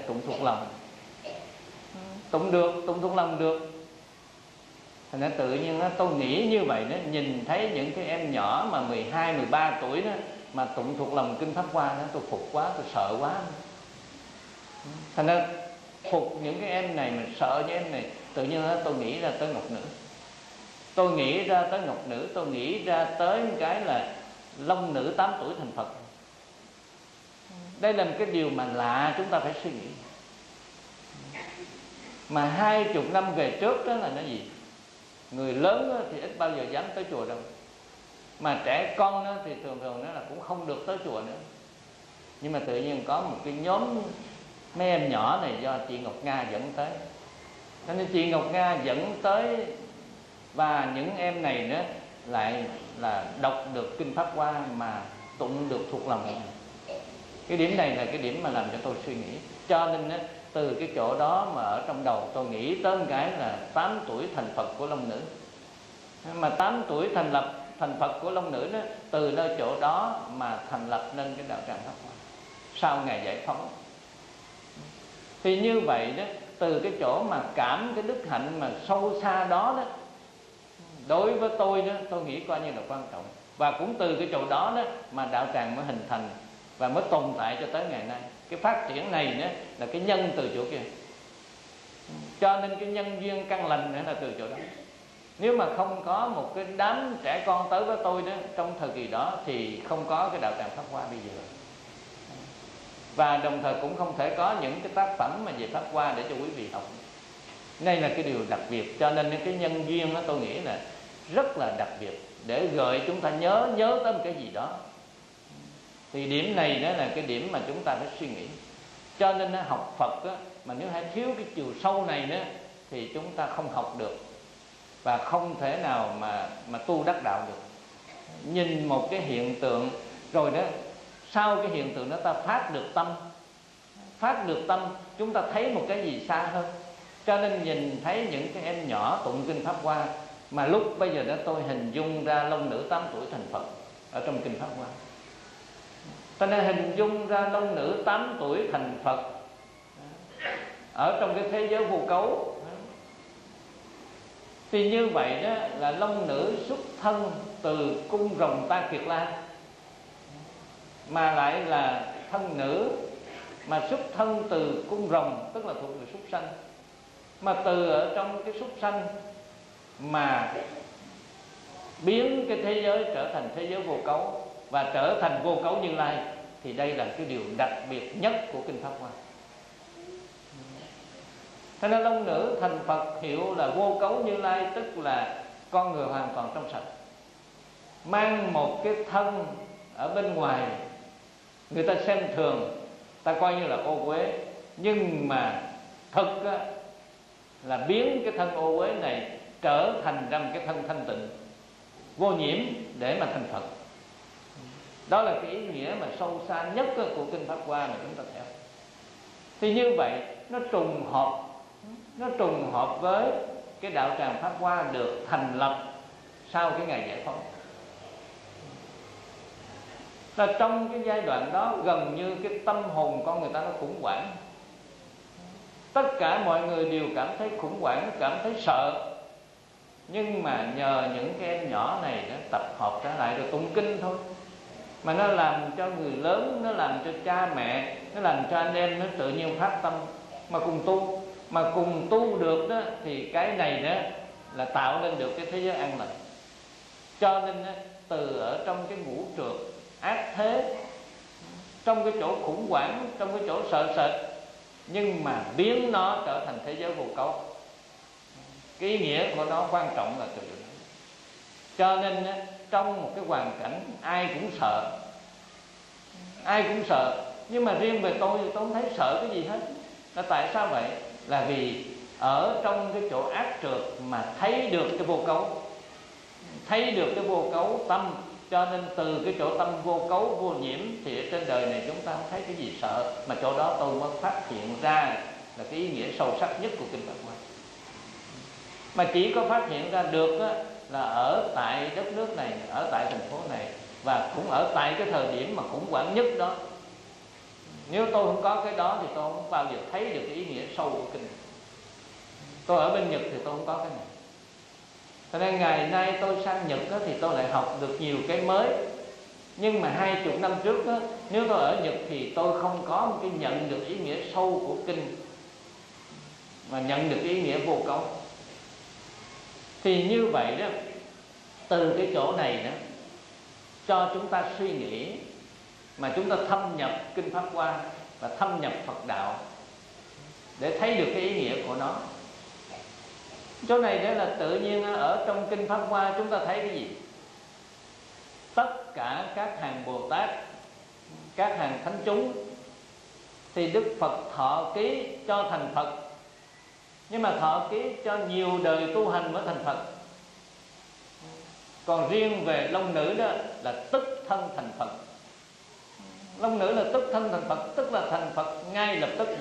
tụng thuộc lòng. Tụng được, tụng thuộc lòng được. Thành ra tự nhiên tôi nghĩ như vậy đó, nhìn thấy những cái em nhỏ mà 12, 13 tuổi đó mà tụng thuộc lòng kinh Pháp Hoa đó, tôi phục quá, tôi sợ quá. Thành ra phục những cái em này, mình sợ những em này. Tự nhiên đó, tôi nghĩ ra tới Ngọc Nữ. Tôi nghĩ ra tới Ngọc Nữ, tôi nghĩ ra tới cái là Long Nữ 8 tuổi thành Phật. Đây là một cái điều mà lạ, chúng ta phải suy nghĩ. Mà 20 năm về trước đó là nó gì? Người lớn thì ít bao giờ dám tới chùa đâu, mà trẻ con thì thường thường nó là cũng không được tới chùa nữa. Nhưng mà tự nhiên có một cái nhóm mấy em nhỏ này do chị Ngọc Nga dẫn tới. Cho nên chị Ngọc Nga dẫn tới, và những em này nữa lại là đọc được kinh Pháp Hoa mà tụng được thuộc lòng. Cái điểm này là cái điểm mà làm cho tôi suy nghĩ. Cho nên từ cái chỗ đó mà ở trong đầu tôi nghĩ tới một cái là 8 tuổi thành Phật của Long Nữ. Mà 8 tuổi thành Phật của Long Nữ đó, từ nơi chỗ đó mà thành lập nên cái đạo tràng Pháp Hoa sau ngày giải phóng. Thì như vậy đó, từ cái chỗ mà cảm cái đức hạnh mà sâu xa đó đó, đối với tôi đó, tôi nghĩ coi như là quan trọng. Và cũng từ cái chỗ đó đó mà đạo tràng mới hình thành và mới tồn tại cho tới ngày nay. Cái phát triển này đó là cái nhân từ chỗ kia. Cho nên cái nhân duyên căn lành nữa là từ chỗ đó. Nếu mà không có một cái đám trẻ con tới với tôi đó trong thời kỳ đó thì không có cái đạo tràng Pháp Hoa bây giờ. Và đồng thời cũng không thể có những cái tác phẩm mà về Pháp Hoa để cho quý vị học. Đây là cái điều đặc biệt. Cho nên cái nhân duyên đó tôi nghĩ là rất là đặc biệt, để gợi chúng ta nhớ tới một cái gì đó. Thì điểm này đó là cái điểm mà chúng ta phải suy nghĩ. Cho nên học Phật đó, mà nếu hay thiếu cái chiều sâu này đó thì chúng ta không học được, và không thể nào mà tu đắc đạo được. Nhìn một cái hiện tượng rồi đó, sau cái hiện tượng đó ta phát được tâm, chúng ta thấy một cái gì xa hơn. Cho nên nhìn thấy những cái em nhỏ tụng kinh Pháp Hoa, mà lúc bây giờ đó tôi hình dung ra Long Nữ 8 tuổi thành Phật ở trong kinh Pháp Hoa. Cho nên hình dung ra Long Nữ 8 tuổi thành Phật ở trong cái thế giới vô cấu. Thì như vậy đó là Long Nữ xuất thân từ cung rồng Ta Kiệt La, mà lại là thân nữ, mà xuất thân từ cung rồng, tức là thuộc về súc sanh. Mà từ ở trong cái súc sanh mà biến cái thế giới trở thành thế giới vô cấu và trở thành vô cấu Như Lai, thì đây là cái điều đặc biệt nhất của kinh Pháp Hoa. Thế nên Long Nữ thành Phật hiệu là vô cấu Như Lai, tức là con người hoàn toàn trong sạch, mang một cái thân ở bên ngoài người ta xem thường, ta coi như là ô uế, nhưng mà thực là biến cái thân ô uế này trở thành ra một cái thân thanh tịnh vô nhiễm để mà thành Phật. Đó là cái ý nghĩa mà sâu xa nhất của kinh Pháp Hoa mà chúng ta theo. Thì như vậy nó trùng hợp với cái đạo tràng Pháp Hoa được thành lập sau cái ngày giải phóng. Là trong cái giai đoạn đó gần như cái tâm hồn con người ta nó khủng hoảng. Tất cả mọi người đều cảm thấy khủng hoảng, cảm thấy sợ. Nhưng mà nhờ những cái em nhỏ này nó tập hợp trở lại rồi tụng kinh thôi, mà nó làm cho người lớn, nó làm cho cha mẹ, nó làm cho anh em nó tự nhiên phát tâm mà cùng tu. Mà cùng tu được đó thì cái này đó là tạo nên được cái thế giới an lành. Cho nên đó, từ ở trong cái ngũ trượt ác thế, trong cái chỗ khủng hoảng, trong cái chỗ sợ sệt, nhưng mà biến nó trở thành thế giới vô cấu. Cái ý nghĩa của nó quan trọng là từ đó. Cho nên trong một cái hoàn cảnh ai cũng sợ, nhưng mà riêng về tôi thì tôi không thấy sợ cái gì hết. Là tại sao vậy? Là vì ở trong cái chỗ ác trượt mà thấy được cái vô cấu tâm. Cho nên từ cái chỗ tâm vô cấu vô nhiễm thì ở trên đời này chúng ta không thấy cái gì sợ. Mà chỗ đó tôi mới phát hiện ra là cái ý nghĩa sâu sắc nhất của kinh Pháp Hoa. Mà chỉ có phát hiện ra được là ở tại đất nước này, ở tại thành phố này, và cũng ở tại cái thời điểm mà khủng hoảng nhất đó. Nếu tôi không có cái đó thì tôi không bao giờ thấy được cái ý nghĩa sâu của kinh. Tôi ở bên Nhật thì tôi không có cái này, cho nên ngày nay tôi sang Nhật đó, thì tôi lại học được nhiều cái mới. Nhưng mà 20 năm trước đó, nếu tôi ở Nhật thì tôi không có một cái nhận được ý nghĩa sâu của kinh, mà nhận được ý nghĩa vô cấu. Thì như vậy đó, từ cái chỗ này đó cho chúng ta suy nghĩ, mà chúng ta thâm nhập kinh Pháp Hoa và thâm nhập Phật đạo để thấy được cái ý nghĩa của nó. Chỗ này đó là tự nhiên ở trong kinh Pháp Hoa chúng ta thấy cái gì? Tất cả các hàng Bồ Tát, các hàng thánh chúng thì Đức Phật thọ ký cho thành Phật, nhưng mà thọ ký cho nhiều đời tu hành mới thành Phật. Còn riêng về Long Nữ đó là tức thân thành Phật. Long Nữ là tức thân thành Phật, tức là thành Phật ngay lập tức.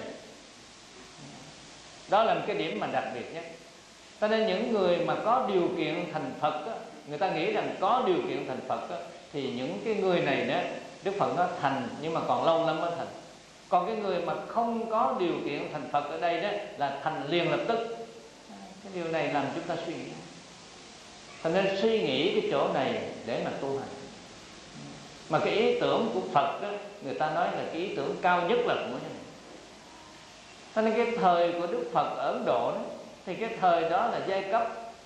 Đó là một cái điểm mà đặc biệt nhất. Cho nên những người mà có điều kiện thành Phật đó, người ta nghĩ rằng có điều kiện thành Phật đó, thì những cái người này đó Đức Phật nó thành, nhưng mà còn lâu lắm mới thành. Còn cái người mà không có điều kiện thành Phật ở đây đó là thành liền lập tức. Cái điều này làm chúng ta suy nghĩ. Cho nên suy nghĩ cái chỗ này để mà tu hành. Mà cái ý tưởng của Phật đó, người ta nói là cái ý tưởng cao nhất là của này. Cho nên cái thời của Đức Phật ở Ấn Độ đó, thì cái thời đó là giai cấp.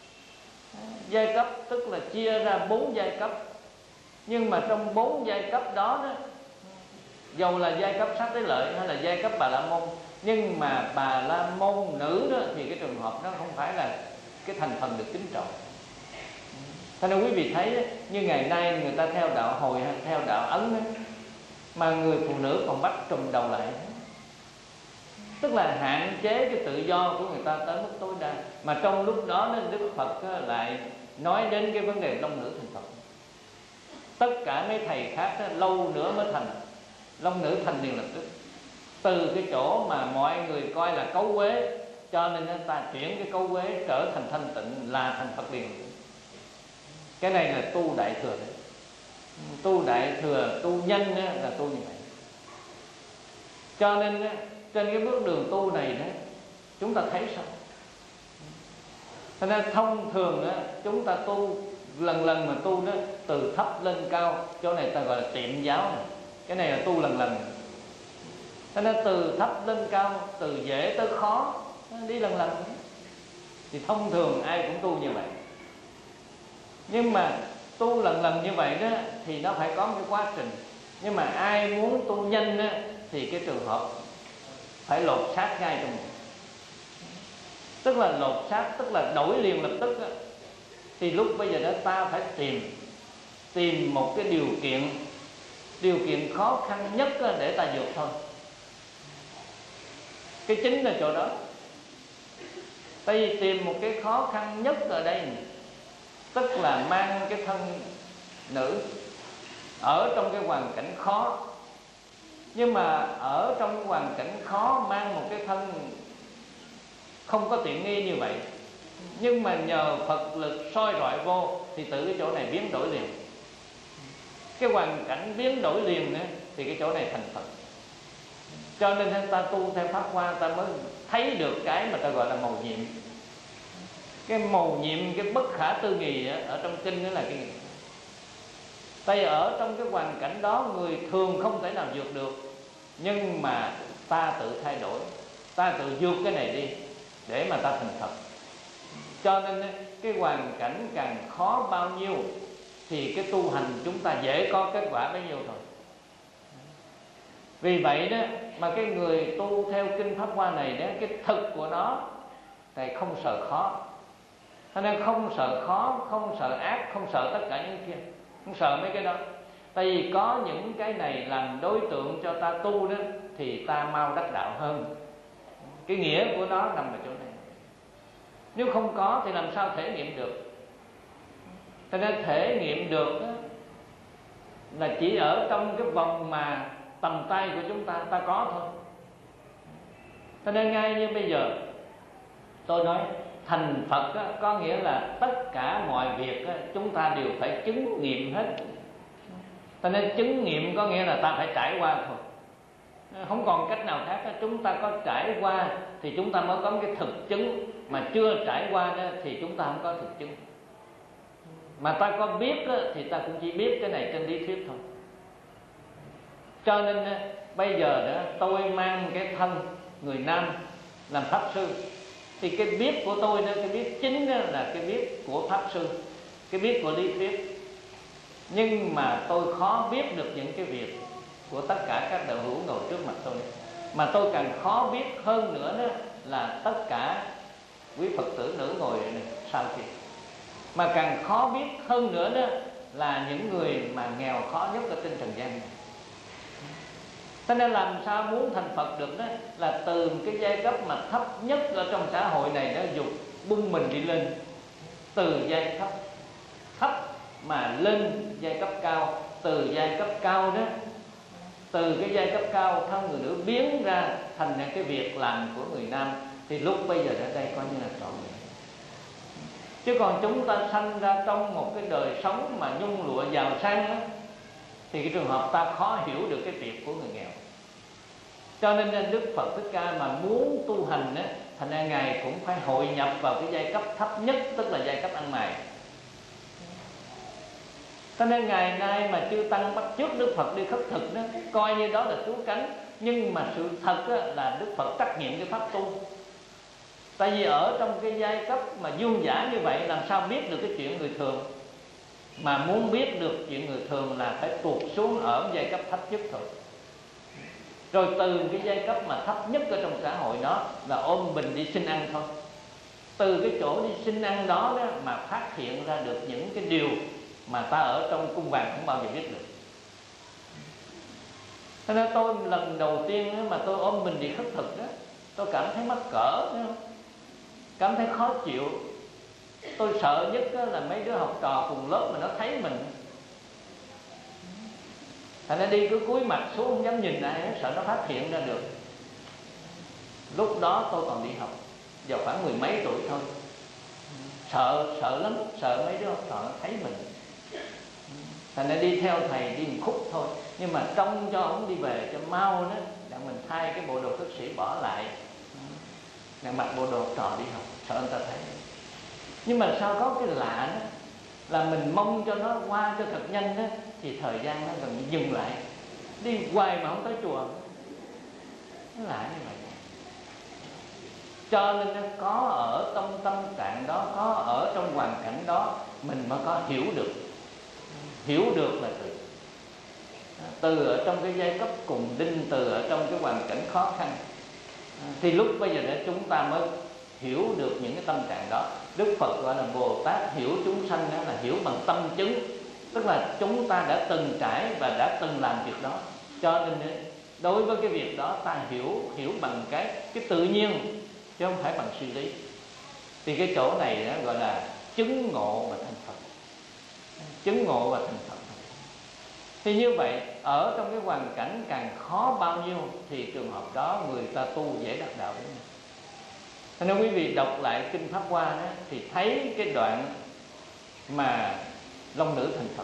Giai cấp tức là chia ra 4 giai cấp. Nhưng mà trong 4 giai cấp đó, dầu là giai cấp Sát Đế Lợi hay là giai cấp Bà La Môn, nhưng mà Bà La Môn nữ đó thì cái trường hợp nó không phải là cái thành phần được kính trọng. Cho nên quý vị thấy như ngày nay người ta theo đạo Hồi hay theo đạo Ấn đó, mà người phụ nữ còn bắt trùm đầu lại, tức là hạn chế cái tự do của người ta tới mức tối đa. Mà trong lúc đó Đức Phật lại nói đến cái vấn đề Long Nữ thành Phật. Tất cả mấy thầy khác đó, lâu nữa mới thành. Long Nữ thành liền lập tức. Từ cái chỗ mà mọi người coi là cấu quế, cho nên người ta chuyển cái cấu quế trở thành thanh tịnh là thành Phật liền. Cái này là tu Đại Thừa đấy. Tu Đại Thừa, tu nhân là tu như vậy. Cho nên trên cái bước đường tu này đó, chúng ta thấy sao? Cho nên thông thường đó, chúng ta tu lần lần mà tu đó, từ thấp lên cao. Chỗ này ta gọi là tiệm giáo này. Cái này là tu lần lần. Cho nên từ thấp lên cao, từ dễ tới khó, đi lần lần. Thì thông thường ai cũng tu như vậy. Nhưng mà tu lần lần như vậy đó thì nó phải có một cái quá trình. Nhưng mà ai muốn tu nhanh đó, thì cái trường hợp phải lột xác ngay trong mình. Tức là lột xác, tức là đổi liền lập tức đó. Thì lúc bây giờ đó ta phải tìm một cái điều kiện khó khăn nhất để ta vượt thôi. Cái chính là chỗ đó. Tại vì tìm một cái khó khăn nhất ở đây, tức là mang cái thân nữ ở trong cái hoàn cảnh khó. Nhưng mà ở trong cái hoàn cảnh khó mang một cái thân không có tiện nghi như vậy, nhưng mà nhờ Phật lực soi rọi vô thì từ cái chỗ này biến đổi liền. Cái hoàn cảnh biến đổi liền nữa thì cái chỗ này thành Phật. Cho nên ta tu theo Pháp Hoa, ta mới thấy được cái mà ta gọi là mầu nhiệm. Cái mầu nhiệm, cái bất khả tư nghị ở trong kinh đó là cái gì? Tại ở trong cái hoàn cảnh đó người thường không thể nào vượt được, nhưng mà ta tự thay đổi, ta tự vượt cái này đi để mà ta thành Phật. Cho nên cái hoàn cảnh càng khó bao nhiêu thì cái tu hành chúng ta dễ có kết quả bấy nhiêu thôi. Vì vậy đó mà cái người tu theo kinh Pháp Hoa này đó, cái thực của nó thì không sợ khó. Cho nên không sợ khó, không sợ ác, không sợ tất cả những kia, không sợ mấy cái đó. Tại vì có những cái này làm đối tượng cho ta tu đó thì ta mau đắc đạo hơn. Cái nghĩa của nó nằm ở chỗ này. Nếu không có thì làm sao thể nghiệm được? Cho nên thể nghiệm được đó, là chỉ ở trong cái vòng mà tầm tay của chúng ta có thôi. Cho nên ngay như bây giờ tôi nói thành Phật đó, có nghĩa là tất cả mọi việc đó, chúng ta đều phải chứng nghiệm hết. Cho nên chứng nghiệm có nghĩa là ta phải trải qua thôi. không còn cách nào khác. Chúng ta có trải qua thì chúng ta mới có cái thực chứng, mà chưa trải qua thì chúng ta không có thực chứng. Mà ta có biết thì ta cũng chỉ biết cái này trên lý thuyết thôi. Cho nên bây giờ tôi mang cái thân người nam làm pháp sư, thì cái biết của tôi cái biết chính là cái biết của pháp sư, cái biết của lý thuyết. Nhưng mà tôi khó biết được những cái việc của tất cả các đạo hữu ngồi trước mặt tôi. Mà tôi càng khó biết hơn nữa là tất cả quý Phật tử nữ ngồi sau kia. Mà càng khó biết hơn nữa là những người mà nghèo khó nhất ở trên trần gian này. Cho nên làm sao muốn thành Phật được là từ cái giai cấp mà thấp nhất ở trong xã hội này dục bung mình đi lên, từ giai cấp thấp mà lên giai cấp cao, từ giai cấp cao từ cái giai cấp cao thân người nữ biến ra thành cái việc làm của người nam, thì lúc bây giờ ở đây coi như là trọn vẹn. Chứ còn chúng ta sanh ra trong một cái đời sống mà nhung lụa giàu sang thì cái trường hợp ta khó hiểu được cái việc của người nghèo. Cho nên Đức Phật Thích Ca mà muốn tu hành thành ra Ngài cũng phải hội nhập vào cái giai cấp thấp nhất, tức là giai cấp ăn mày. Cho nên ngày nay mà chư tăng bắt chước Đức Phật đi khất thực coi như đó là cứu cánh. Nhưng mà sự thật là Đức Phật trách nhiệm cái pháp tu. Tại vì ở trong cái giai cấp mà vương giả như vậy, làm sao biết được cái chuyện người thường. Mà muốn biết được chuyện người thường là phải tuột xuống ở giai cấp thấp nhất thôi. Rồi từ cái giai cấp mà thấp nhất ở trong xã hội đó là ôm bình đi xin ăn thôi. Từ cái chỗ đi xin ăn đó mà phát hiện ra được những cái điều mà ta ở trong cung vàng không bao giờ biết được. Cho nên tôi lần đầu tiên mà tôi ôm mình đi khất thực tôi cảm thấy mắc cỡ, cảm thấy khó chịu. Tôi sợ nhất là mấy đứa học trò cùng lớp mà nó thấy mình, thành ra đi cứ cúi mặt xuống không dám nhìn ai, sợ nó phát hiện ra được. Lúc đó tôi còn đi học, vào khoảng 10 mấy tuổi thôi. Sợ lắm, sợ mấy đứa học trò nó thấy mình. Thành ra đi theo thầy đi một khúc thôi, nhưng mà trông cho ông đi về cho mau để mình thay cái bộ đồ cất sĩ bỏ lại, để mặc bộ đồ học trò đi học, sợ người ta thấy. Nhưng mà sao có cái lạ là mình mong cho nó qua cho thật nhanh thì thời gian nó gần như dừng lại, đi hoài mà không tới chùa. Nó lạ như vậy. Cho nên có ở trong tâm trạng đó, có ở trong hoàn cảnh đó, mình mới có hiểu được. Hiểu được là từ ở trong cái giai cấp cùng đinh, từ ở trong cái hoàn cảnh khó khăn, thì lúc bây giờ để chúng ta mới hiểu được những cái tâm trạng đó. Đức Phật gọi là Bồ Tát hiểu chúng sanh là hiểu bằng tâm chứng, tức là chúng ta đã từng trải và đã từng làm việc đó. Cho nên đối với cái việc đó ta hiểu bằng cái tự nhiên, chứ không phải bằng suy lý. Thì cái chỗ này gọi là chứng ngộ và thành Phật. Chứng ngộ và thành Phật. Thì như vậy ở trong cái hoàn cảnh càng khó bao nhiêu thì trường hợp đó người ta tu dễ đắc đạo đến. Cho nên quý vị đọc lại Kinh Pháp Hoa thì thấy cái đoạn mà Long Nữ thành Phật.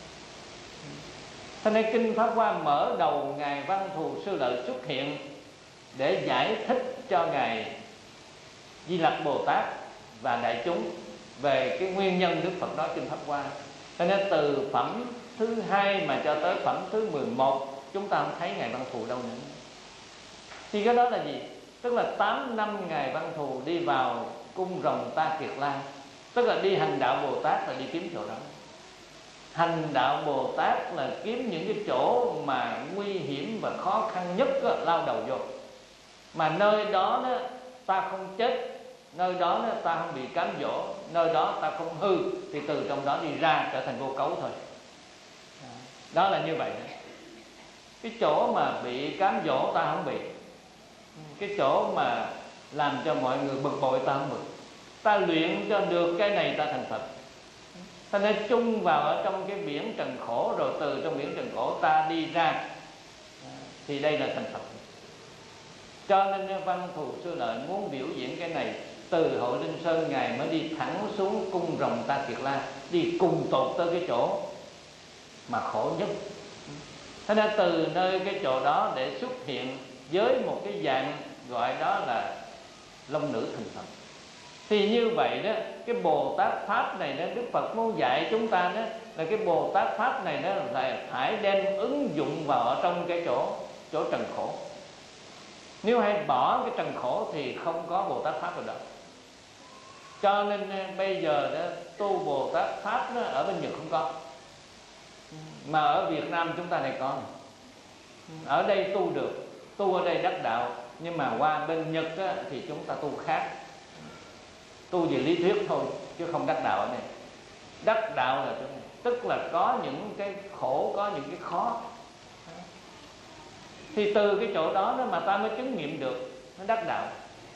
Cho nên Kinh Pháp Hoa mở đầu Ngài Văn Thù Sư Lợi xuất hiện để giải thích cho Ngài Di Lặc Bồ Tát và đại chúng về cái nguyên nhân Đức Phật nói Kinh Pháp Hoa. Cho nên từ phẩm thứ 2 mà cho tới phẩm thứ 11 chúng ta không thấy Ngài Văn Thù đâu nữa. Thì cái đó là gì? Tức là 8 năm Ngài Văn Thù đi vào cung Rồng Ta Kiệt La, tức là đi hành đạo Bồ Tát là đi kiếm chỗ đó. Hành đạo Bồ Tát là kiếm những cái chỗ mà nguy hiểm và khó khăn nhất lao đầu vô. Mà nơi đó ta không chết, nơi đó ta không bị cám dỗ, nơi đó ta không hư, thì từ trong đó đi ra trở thành vô cấu thôi. Đó là như vậy đó. Cái chỗ mà bị cám dỗ ta không bị, cái chỗ mà làm cho mọi người bực bội ta không bực. Ta luyện cho được cái này ta thành Phật. Ta nên chung vào ở trong cái biển trần khổ, rồi từ trong biển trần khổ ta đi ra, thì đây là thành Phật. Cho nên Văn Thù Sư Lợi muốn biểu diễn cái này. Từ Hội Linh Sơn Ngài mới đi thẳng xuống cung Rồng Ta Kiệt La, đi cùng tột tới cái chỗ mà khổ nhất. Thế nên từ nơi cái chỗ đó để xuất hiện với một cái dạng gọi đó là long nữ thành Phật. Thì như vậy đó, cái Bồ Tát Pháp này đó, Đức Phật muốn dạy chúng ta đó là cái Bồ Tát Pháp này đó là phải đem ứng dụng vào ở trong cái chỗ trần khổ. Nếu hay bỏ cái trần khổ thì không có Bồ Tát Pháp rồi đó. Cho nên bây giờ đó, tu Bồ Tát Pháp đó, ở bên Nhật không có, mà ở Việt Nam chúng ta này có. Ở đây tu được, tu ở đây đắc đạo, nhưng mà qua bên Nhật á, thì chúng ta tu khác, tu về lý thuyết thôi chứ không đắc đạo ở đây. Đắc đạo là tức là có những cái khổ, có những cái khó, thì từ cái chỗ đó mà ta mới chứng nghiệm được nó đắc đạo.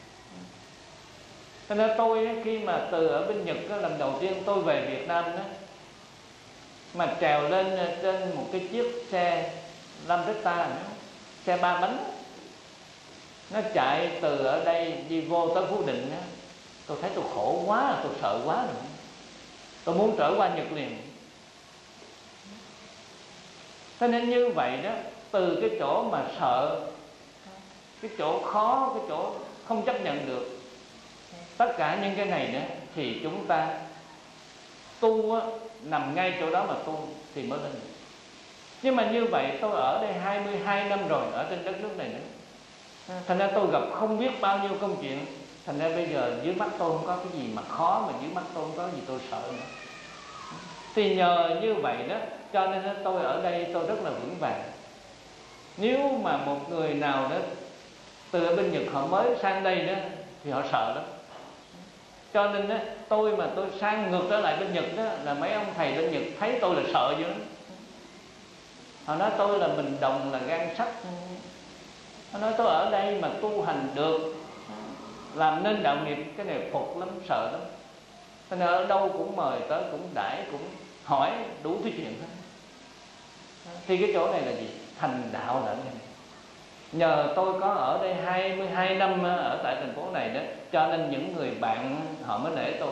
Cho nên tôi khi mà từ ở bên Nhật đó, lần đầu tiên tôi về Việt Nam đó, mà trèo lên trên một cái chiếc xe Lambretta, xe 3 bánh, nó chạy từ ở đây đi vô tới Phú Định đó, tôi thấy tôi khổ quá, tôi sợ quá rồi, tôi muốn trở qua Nhật liền. Cho nên như vậy đó, từ cái chỗ mà sợ, cái chỗ khó, cái chỗ không chấp nhận được tất cả những cái này nữa, thì chúng ta tu á, nằm ngay chỗ đó mà tu thì mới lên được. Nhưng mà như vậy tôi ở đây 22 năm rồi, ở trên đất nước này nữa, thành ra tôi gặp không biết bao nhiêu công chuyện. Thành ra bây giờ dưới mắt tôi không có cái gì mà khó, mà dưới mắt tôi không có gì tôi sợ nữa. Thì nhờ như vậy đó, cho nên tôi ở đây tôi rất là vững vàng. Nếu mà một người nào đó từ ở bên Nhật họ mới sang đây đó thì họ sợ lắm. Cho nên đó, tôi mà tôi sang ngược trở lại bên Nhật đó, là mấy ông thầy bên Nhật thấy tôi là sợ dữ lắm. Họ nói tôi là mình đồng là gan sắt. Họ nói tôi ở đây mà tu hành được, làm nên đạo nghiệp, cái này phục lắm, sợ lắm. Cho nên ở đâu cũng mời tới, cũng đãi, cũng hỏi đủ thứ chuyện hết. Thì cái chỗ này là gì? Thành đạo là cái này. Nhờ tôi có ở đây 22 năm ở tại thành phố này đó, cho nên những người bạn họ mới nể tôi.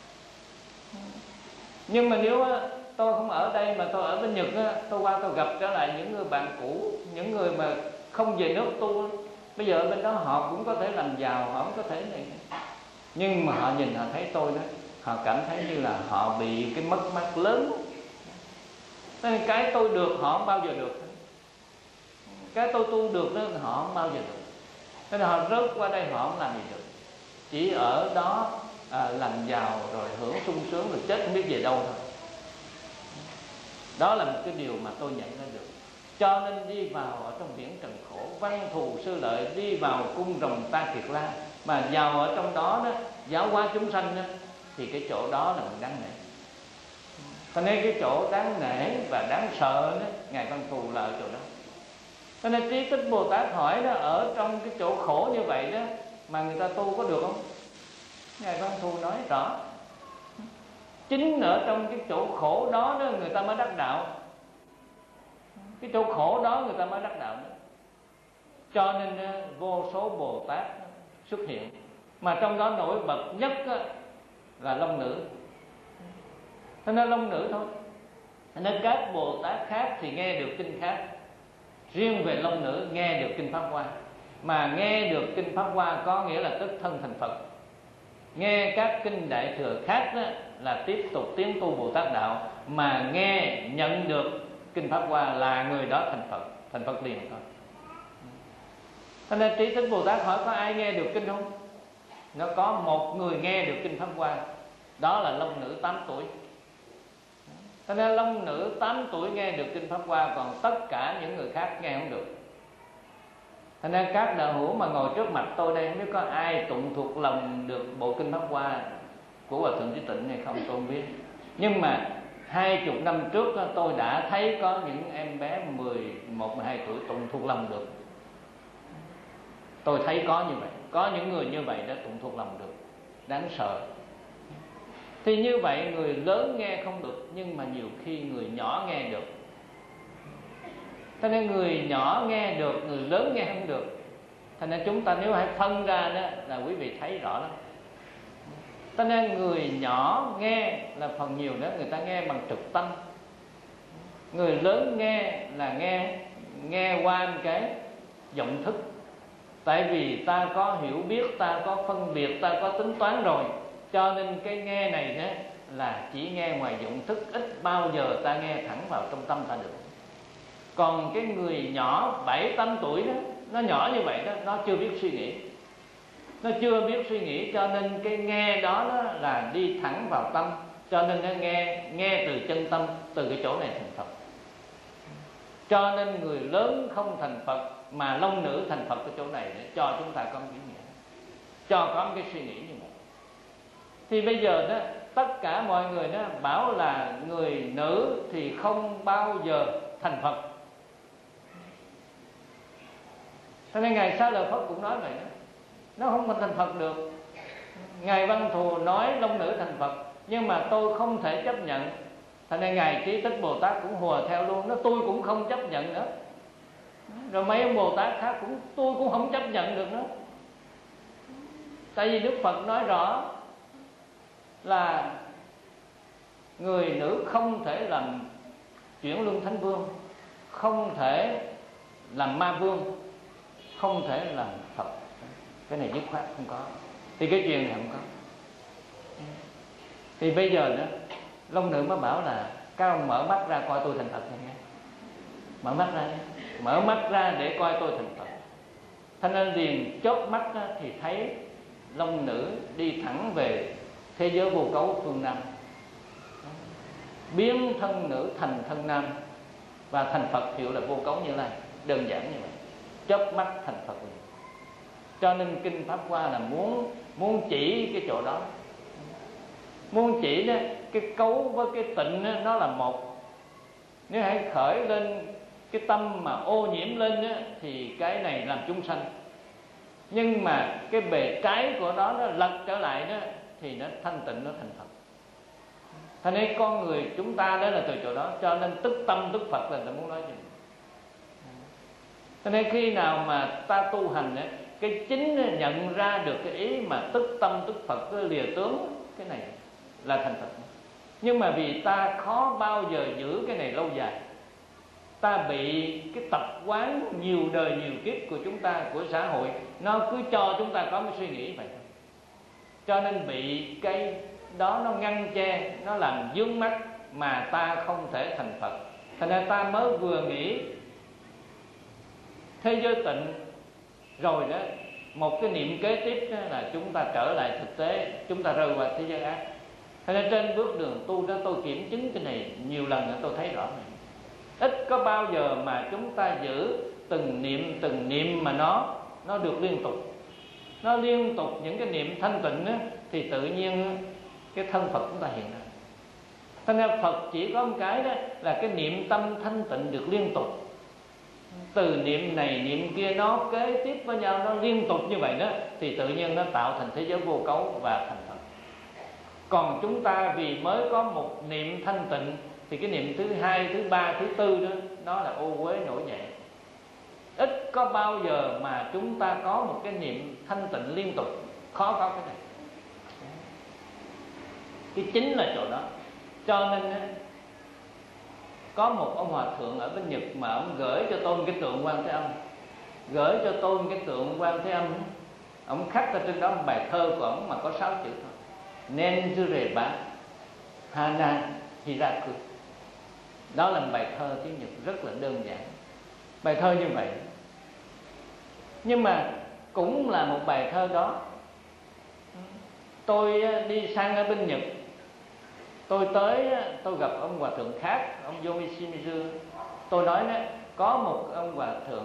Nhưng mà nếu tôi không ở đây mà tôi ở bên Nhật, tôi qua tôi gặp trở lại những người bạn cũ, những người mà không về nước tu, bây giờ ở bên đó họ cũng có thể làm giàu, họ cũng có thể này. Nhưng mà họ nhìn họ thấy tôi đó, họ cảm thấy như là họ bị cái mất mát lớn. Nên cái tôi được họ không bao giờ được, cái tôi tu được đó họ không bao giờ được. Nên họ rớt qua đây họ không làm gì được, chỉ ở đó làm giàu rồi hưởng sung sướng rồi chết không biết về đâu thôi. Đó là một cái điều mà tôi nhận ra được. Cho nên đi vào ở trong biển trần khổ, văn thù sư lợi, đi vào cung rồng ta kiệt la, mà vào ở trong đó đó, giáo hóa chúng sanh đó, thì cái chỗ đó là mình đáng nể. Cho nên cái chỗ đáng nể và đáng sợ đó, Ngài Văn Thù là ở chỗ đó. Cho nên Trí Tích Bồ Tát hỏi đó, ở trong cái chỗ khổ như vậy đó mà người ta tu có được không? Ngài Văn Thù nói rõ, chính ở trong cái chỗ khổ đó, đó người ta mới đắc đạo. Cái chỗ khổ đó người ta mới đắc đạo đó. Cho nên vô số Bồ Tát xuất hiện, mà trong đó nổi bật nhất là Long Nữ. Thế nên Long Nữ thôi. Thế nên các Bồ Tát khác thì nghe được kinh khác, riêng về Long Nữ nghe được kinh Pháp Hoa. Mà nghe được kinh Pháp Hoa có nghĩa là tức thân thành Phật. Nghe các kinh Đại Thừa khác đó là tiếp tục tiến tu Bồ Tát đạo. Mà nghe nhận được kinh Pháp Hoa là người đó thành Phật liền thôi. Cho nên Trí Tích Bồ Tát hỏi có ai nghe được kinh không? Nó có một người nghe được kinh Pháp Hoa, đó là Long Nữ 8 tuổi. Cho nên Long Nữ 8 tuổi nghe được kinh Pháp Hoa, còn tất cả những người khác nghe không được. Cho nên các đạo hữu mà ngồi trước mặt tôi đây, không biết có ai tụng thuộc lòng được bộ kinh Pháp Hoa của Hòa Thượng Trí Tịnh hay không tôi không biết. Nhưng mà 20 năm trước tôi đã thấy có những em bé 11, 12 tuổi tụng thuộc lòng được. Tôi thấy có như vậy, có những người như vậy đã tụng thuộc lòng được, đáng sợ. Thì như vậy người lớn nghe không được, nhưng mà nhiều khi người nhỏ nghe được. Cho nên người nhỏ nghe được, người lớn nghe không được. Cho nên chúng ta nếu hãy phân ra đó là quý vị thấy rõ lắm. Cho nên người nhỏ nghe là phần nhiều đó, người ta nghe bằng trực tâm. Người lớn nghe là nghe qua cái vọng thức. Tại vì ta có hiểu biết, ta có phân biệt, ta có tính toán rồi, cho nên cái nghe này đó là chỉ nghe ngoài dụng thức, ít bao giờ ta nghe thẳng vào trong tâm ta được. Còn cái người nhỏ 7-8 tuổi đó, nó nhỏ như vậy đó, nó chưa biết suy nghĩ, nó chưa biết suy nghĩ, cho nên cái nghe đó là đi thẳng vào tâm, cho nên nó nghe từ chân tâm, từ cái chỗ này thành Phật. Cho nên người lớn không thành Phật mà long nữ thành Phật ở chỗ này để cho chúng ta có một ý nghĩa, cho có một cái suy nghĩ như vậy. Thì bây giờ đó tất cả mọi người đó bảo là người nữ thì không bao giờ thành Phật. Cho nên Ngài Xá Lợi Phất cũng nói vậy đó, nó không thành Phật được. Ngài Văn Thù nói long nữ thành Phật, nhưng mà tôi không thể chấp nhận. Thành nên Ngài Trí Tích Bồ Tát cũng hùa theo luôn, nó tôi cũng không chấp nhận nữa. Rồi mấy ông Bồ Tát khác tôi cũng không chấp nhận được nữa. Tại vì Đức Phật nói rõ là người nữ không thể làm chuyển luân thánh vương, không thể làm ma vương, không thể làm Phật. Cái này dứt khoát không có. Thì cái chuyện này không có. Thì bây giờ đó long nữ mới bảo là các ông mở mắt ra coi tôi thành Phật nha. Mở mắt ra, mở mắt ra để coi tôi thành Phật. Thế nên liền chớp mắt thì thấy long nữ đi thẳng về thế giới vô cấu phương Nam, biến thân nữ thành thân nam, và thành Phật hiệu là Vô Cấu Như Lai. Đơn giản như vậy, chớp mắt thành Phật liền. Cho nên kinh Pháp Hoa là muốn chỉ cái chỗ đó, muốn chỉ đó, cái cấu với cái tịnh đó, nó là một. Nếu hãy khởi lên cái tâm mà ô nhiễm lên đó, thì cái này làm chúng sanh. Nhưng mà cái bề trái của nó lật trở lại đó, thì nó thanh tịnh, nó thành Phật. Thành nên con người chúng ta đó là từ chỗ đó. Cho nên tức tâm tức Phật là ta muốn nói gì. Thành nên khi nào mà ta tu hành đó, cái chính nhận ra được cái ý mà tức tâm tức Phật, cái lìa tướng, cái này là thành Phật. Nhưng mà vì ta khó bao giờ giữ cái này lâu dài, ta bị cái tập quán nhiều đời nhiều kiếp của chúng ta, của xã hội, nó cứ cho chúng ta có một suy nghĩ vậy thôi. Cho nên bị cái đó nó ngăn che, nó làm vướng mắc mà ta không thể thành Phật. Thành ra ta mới vừa nghĩ thế giới tịnh rồi đó, một cái niệm kế tiếp đó là chúng ta trở lại thực tế, chúng ta rơi vào thế giới ác. Thành ra trên bước đường tu đó tôi kiểm chứng cái này nhiều lần nữa, tôi thấy rõ này. Ít có bao giờ mà chúng ta giữ từng niệm mà nó được liên tục. Nó liên tục những cái niệm thanh tịnh đó, thì tự nhiên cái thân Phật chúng ta hiện ra. Thế nên Phật chỉ có một cái đó là cái niệm tâm thanh tịnh được liên tục. Từ niệm này niệm kia nó kế tiếp với nhau, nó liên tục như vậy đó, thì tự nhiên nó tạo thành thế giới vô cấu và thành Phật. Còn chúng ta vì mới có một niệm thanh tịnh, thì cái niệm thứ hai, thứ ba, thứ tư đó, nó là ô uế nổi dậy. Ít có bao giờ mà chúng ta có một cái niệm thanh tịnh liên tục. Khó có cái này. Cái chính là chỗ đó. Cho nên có một ông hòa thượng ở bên Nhật mà ông gửi cho tôi một cái tượng Quan Thế Âm. Gửi cho tôi một cái tượng Quan Thế Âm. Ông khắc ở trên đó một bài thơ của ông mà có 6 chữ thôi: Nenjureba Hana Hiraku. Đó là một bài thơ tiếng Nhật rất là đơn giản. Bài thơ như vậy. Nhưng mà cũng là một bài thơ đó. Tôi đi sang ở bên Nhật, tôi tới, tôi gặp ông hòa thượng khác, ông Yomishimizu. Tôi nói đó, có một ông hòa thượng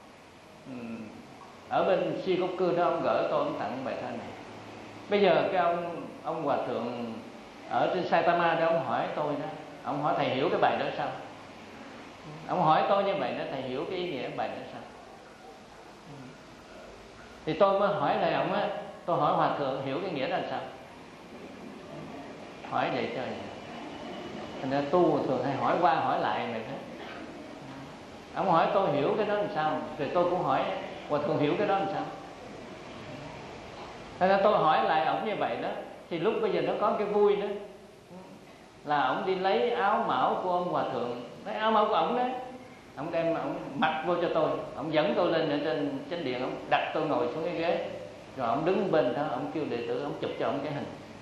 ở bên Shikoku đó, ông gửi tôi, ông tặng bài thơ này. Bây giờ cái ông hòa thượng ở trên Saitama đó, ông hỏi tôi đó, ông hỏi thầy hiểu cái bài đó sao? Ông hỏi tôi như vậy đó, thầy hiểu cái ý nghĩa cái bài đó sao? Thì tôi mới hỏi lại ông á, tôi hỏi hòa thượng hiểu cái nghĩa đó là sao? Hỏi vậy cho vậy. Thành ra tu thường hay hỏi qua hỏi lại vậy đó. Ông hỏi tôi hiểu cái đó làm sao, rồi tôi cũng hỏi hòa thượng hiểu cái đó làm sao. Thành ra tôi hỏi lại ổng như vậy đó. Thì lúc bây giờ nó có cái vui đó, là ổng đi lấy áo mão của ông hòa thượng, lấy áo mão của ổng đấy, ông đem ông mặc vô cho tôi, ông dẫn tôi lên ở trên chánh điện, ông đặt tôi ngồi xuống cái ghế, rồi ông đứng bên đó, ông kêu đệ tử ông chụp cho ông cái hình,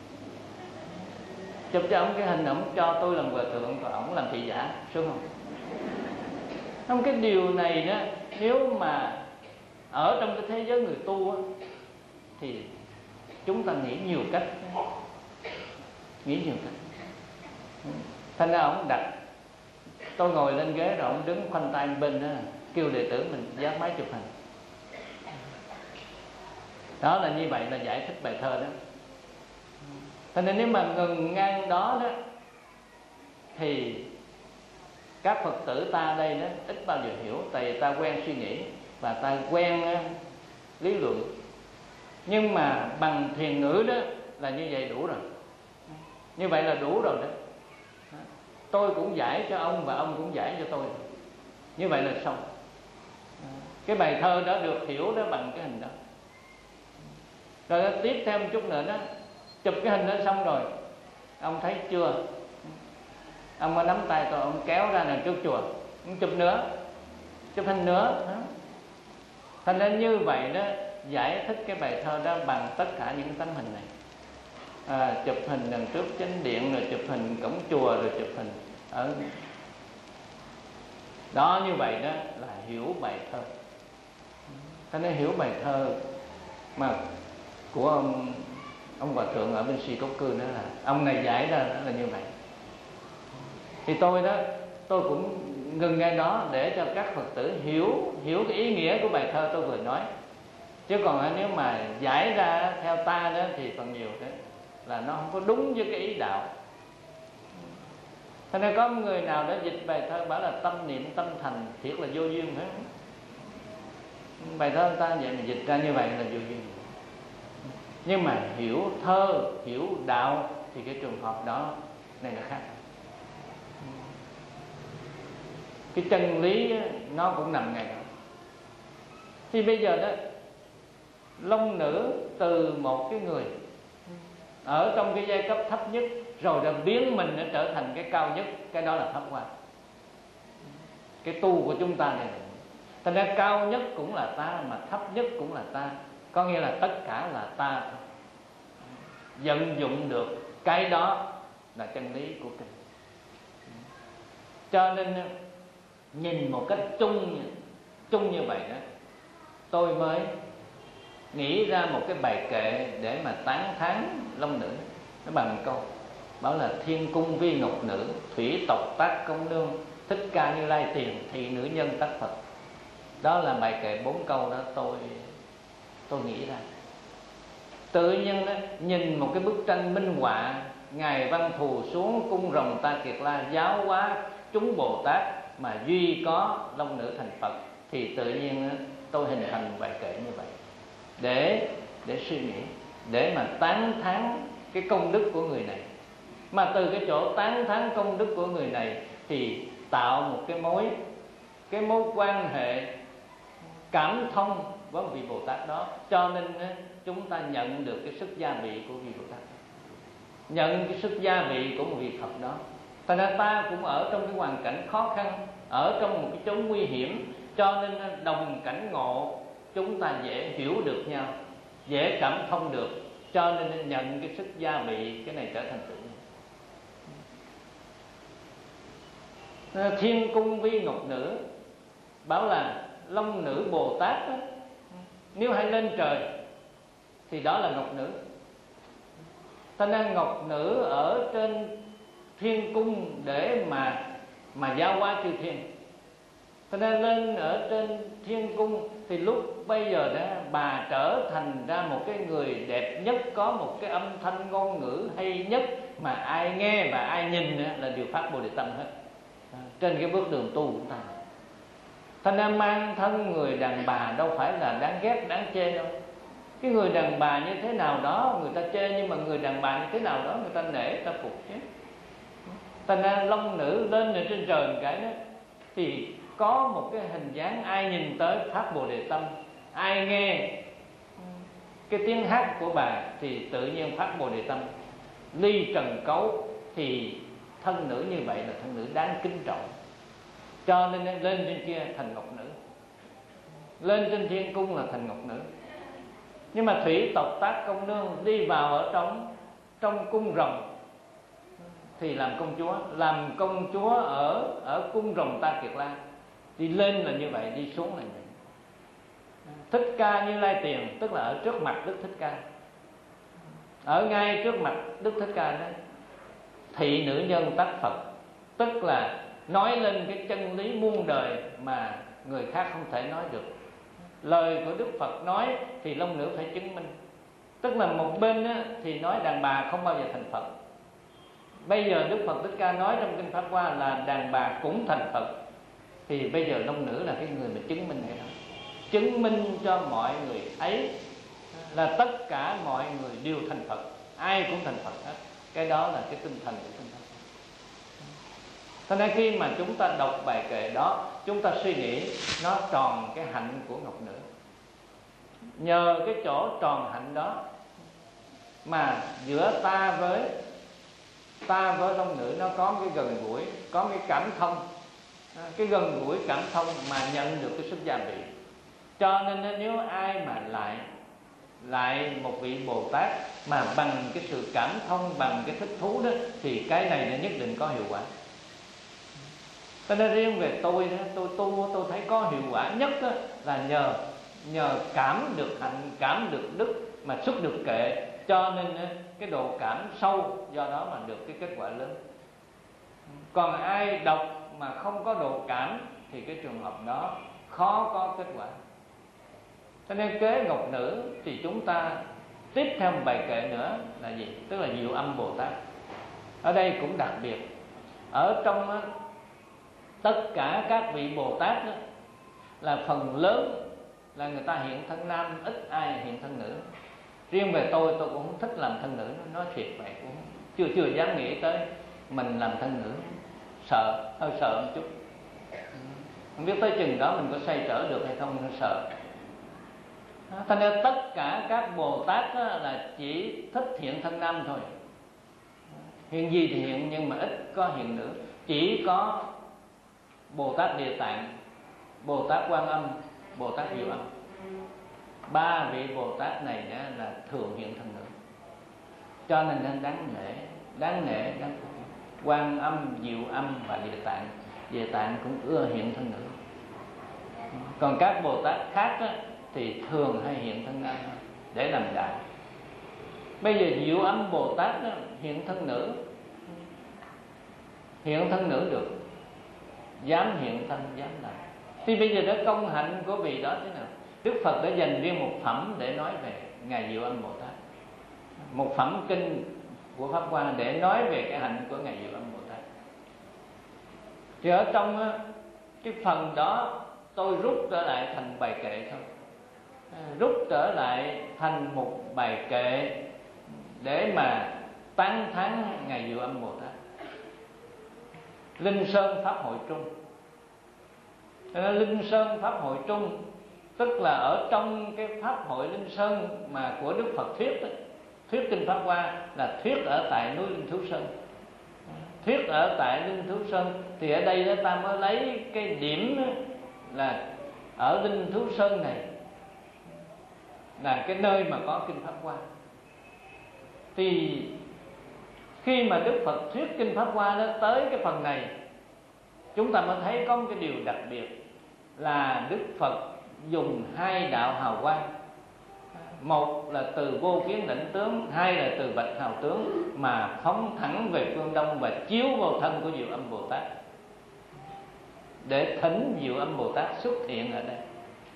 chụp cho ông cái hình, ông cho tôi làm hòa thượng, còn ông làm thị giả, sướng không? Không, cái điều này đó, nếu mà ở trong cái thế giới người tu á, thì chúng ta nghĩ nhiều cách, thành ra ông đặt tôi ngồi lên ghế, rồi ông đứng khoanh tay bên đó, kêu đệ tử mình dán máy chụp hình. Đó là như vậy là giải thích bài thơ đó. Cho nên nếu mà ngừng ngang đó đó, thì các Phật tử ta đây đó ít bao giờ hiểu, tại vì ta quen suy nghĩ và ta quen lý luận. Nhưng mà bằng thiền ngữ đó là như vậy đủ rồi, như vậy là đủ rồi đó. Tôi cũng giải cho ông và ông cũng giải cho tôi, như vậy là xong. Cái bài thơ đó được hiểu đó bằng cái hình đó. Rồi tiếp theo một chút nữa đó, chụp cái hình đó xong rồi, ông thấy chưa, ông mới nắm tay tôi, ông kéo ra đằng trước chùa, ông chụp nữa, chụp hình nữa đó. Thành ra như vậy đó, giải thích cái bài thơ đó bằng tất cả những tấm hình này. Chụp hình đằng trước chánh điện, rồi chụp hình cổng chùa, rồi chụp hình ở đó. Như vậy đó là hiểu bài thơ. Thành ra hiểu bài thơ mà của ông hòa thượng ở bên Si Cốc Cư đó, là ông này giải ra đó là như vậy. Thì tôi đó, tôi cũng ngừng ngay đó để cho các Phật tử hiểu cái ý nghĩa của bài thơ tôi vừa nói. Chứ còn nếu mà giải ra theo ta đó thì phần nhiều đó là nó không có đúng với cái ý đạo. Thế nên có người nào đó dịch bài thơ bảo là tâm niệm tâm thành, thiệt là vô duyên hết. Bài thơ người ta vậy mà dịch ra như vậy là vô duyên. Nhưng mà hiểu thơ, hiểu đạo thì cái trường hợp đó này là khác. Cái chân lý nó cũng nằm ngay đó. Thì bây giờ đó, long nữ từ một cái người ở trong cái giai cấp thấp nhất, rồi đã biến mình nó trở thành cái cao nhất, cái đó là pháp hoa. Cái tu của chúng ta này, thành ra cao nhất cũng là ta, mà thấp nhất cũng là ta, có nghĩa là tất cả là ta. Vận dụng được cái đó là chân lý của kinh. Cho nên nhìn một cách chung như vậy đó, tôi mới nghĩ ra một cái bài kệ để mà tán thán long nữ. Nó bằng câu bảo là thiên cung vi ngọc nữ, thủy tộc tác công nương, thích ca Như Lai tiền, thị nữ nhân tác Phật. Đó là bài kệ 4 câu đó tôi nghĩ ra. Tự nhiên đó, nhìn một cái bức tranh minh họa ngài Văn Thù xuống cung rồng Ta Kiệt La giáo hóa chúng Bồ Tát mà duy có long nữ thành Phật, thì tự nhiên đó, tôi hình thành một bài kệ như vậy để suy nghĩ, để mà tán thán cái công đức của người này. Mà từ cái chỗ tán thán công đức của người này thì tạo một cái mối quan hệ cảm thông với vị Bồ Tát đó. Cho nên chúng ta nhận được cái sức gia vị của vị Bồ Tát, nhận cái sức gia vị của một vị Phật đó. Thành ra ta cũng ở trong cái hoàn cảnh khó khăn, ở trong một cái chốn nguy hiểm, cho nên đồng cảnh ngộ chúng ta dễ hiểu được nhau, dễ cảm thông được, cho nên nhận cái sức gia vị, cái này trở thành tự nhiên. Thiên cung vi ngọc nữ bảo là long nữ Bồ Tát đó, nếu hay lên trời thì đó là ngọc nữ. Thành ra ngọc nữ ở trên thiên cung để mà giáo hóa chư thiên. Thành ra lên ở trên thiên cung thì lúc bây giờ đó bà trở thành ra một cái người đẹp nhất, có một cái âm thanh ngôn ngữ hay nhất, mà ai nghe và ai nhìn là đều phát Bồ Đề Tâm hết trên cái bước đường tu của ta. Thành ra mang thân người đàn bà đâu phải là đáng ghét, đáng chê đâu. Cái người đàn bà như thế nào đó người ta chê, nhưng mà người đàn bà như thế nào đó người ta nể, người ta phục chứ. Thành ra long nữ lên ở trên trời một cái đó thì có một cái hình dáng, ai nhìn tới phát Bồ Đề Tâm, ai nghe cái tiếng hát của bà thì tự nhiên phát Bồ Đề Tâm. Ly trần cấu thì thân nữ như vậy là thân nữ đáng kính trọng. cho nên lên trên kia thành ngọc nữ, lên trên thiên cung là thành ngọc nữ. Nhưng mà thủy tộc Tác Công Nương đi vào ở trong cung rồng thì làm công chúa ở cung rồng Ta Kiệt La. Đi lên là như vậy, đi xuống là như vậy. Thích Ca Như Lai Tiền tức là ở trước mặt Đức Thích Ca, ở ngay trước mặt Đức Thích Ca đó. Thị nữ nhân tác Phật tức là nói lên cái chân lý muôn đời mà người khác không thể nói được. Lời của Đức Phật nói thì long nữ phải chứng minh. Tức là một bên á, thì nói đàn bà không bao giờ thành Phật. Bây giờ Đức Phật Thích Ca nói trong Kinh Pháp Hoa là đàn bà cũng thành Phật, thì bây giờ long nữ là cái người mà chứng minh cái đó, chứng minh cho mọi người thấy là tất cả mọi người đều thành Phật, ai cũng thành Phật hết. Cái đó là cái tinh thần của Kinh Pháp. Cho nên khi mà chúng ta đọc bài kệ đó, chúng ta suy nghĩ nó tròn cái hạnh của ngọc nữ. Nhờ cái chỗ tròn hạnh đó mà giữa ta với long nữ nó có cái gần gũi, có cái cảm thông, cái gần gũi cảm thông mà nhận được cái sức gia vị. Cho nên nếu ai mà lại một vị Bồ Tát mà bằng cái sự cảm thông, bằng cái thích thú đó, thì cái này nó nhất định có hiệu quả. Cho nên riêng về tôi thấy có hiệu quả nhất là nhờ cảm được hạnh, cảm được đức mà xuất được kệ, cho nên cái độ cảm sâu, do đó mà được cái kết quả lớn. Còn ai đọc mà không có độ cảm thì cái trường hợp đó khó có kết quả. Cho nên kế ngọc nữ thì chúng ta tiếp theo một bài kệ nữa là gì? Tức là Diệu Âm Bồ Tát. Ở đây cũng đặc biệt, ở trong tất cả các vị Bồ Tát đó, là phần lớn là người ta hiện thân nam, ít ai hiện thân nữ. Riêng về tôi cũng không thích làm thân nữ, nói thiệt vậy, cũng chưa dám nghĩ tới mình làm thân nữ, hơi sợ một chút. Không biết tới chừng đó mình có xoay trở được hay không, nó sợ. Cho nên tất cả các Bồ Tát là chỉ thích hiện thân nam thôi. Hiện gì thì hiện, nhưng mà ít có hiện nữ. Chỉ có Bồ Tát Địa Tạng, Bồ Tát Quan Âm, Bồ Tát Diệu Âm, ba vị Bồ Tát này là thường hiện thân nữ. Cho nên đáng nể. Quan Âm, Diệu Âm và Địa Tạng. Địa Tạng cũng ưa hiện thân nữ. Còn các Bồ Tát khác thì thường hay hiện thân nam để làm đạo. Bây giờ Diệu Âm Bồ Tát hiện thân nữ được, dám hiện thân, dám làm. Thì bây giờ đó công hạnh của vị đó thế nào? Đức Phật đã dành riêng một phẩm để nói về ngài Diệu Âm Bồ Tát, một phẩm kinh của Pháp Hoa để nói về cái hạnh của ngài Diệu Âm Bồ Tát. Thì ở trong cái phần đó tôi rút trở lại thành bài kệ thôi, rút trở lại thành một bài kệ để mà tán thán ngài Diệu Âm Bồ Tát. Linh Sơn Pháp Hội Trung. Linh Sơn Pháp Hội Trung tức là ở trong cái Pháp Hội Linh Sơn mà của Đức Phật thuyết Kinh Pháp Hoa là thuyết ở tại núi Linh Thú Sơn. Thuyết ở tại Linh Thú Sơn thì ở đây ta mới lấy cái điểm là ở Linh Thú Sơn này là cái nơi mà có Kinh Pháp Hoa. Thì khi mà Đức Phật thuyết Kinh Pháp Hoa đó tới cái phần này, chúng ta mới thấy có một cái điều đặc biệt là Đức Phật dùng hai đạo hào quang. Một là từ Vô Kiến Đảnh Tướng, hai là từ Bạch Hào Tướng mà phóng thẳng về phương Đông và chiếu vào thân của Diệu Âm Bồ Tát, để thỉnh Diệu Âm Bồ Tát xuất hiện ở đây,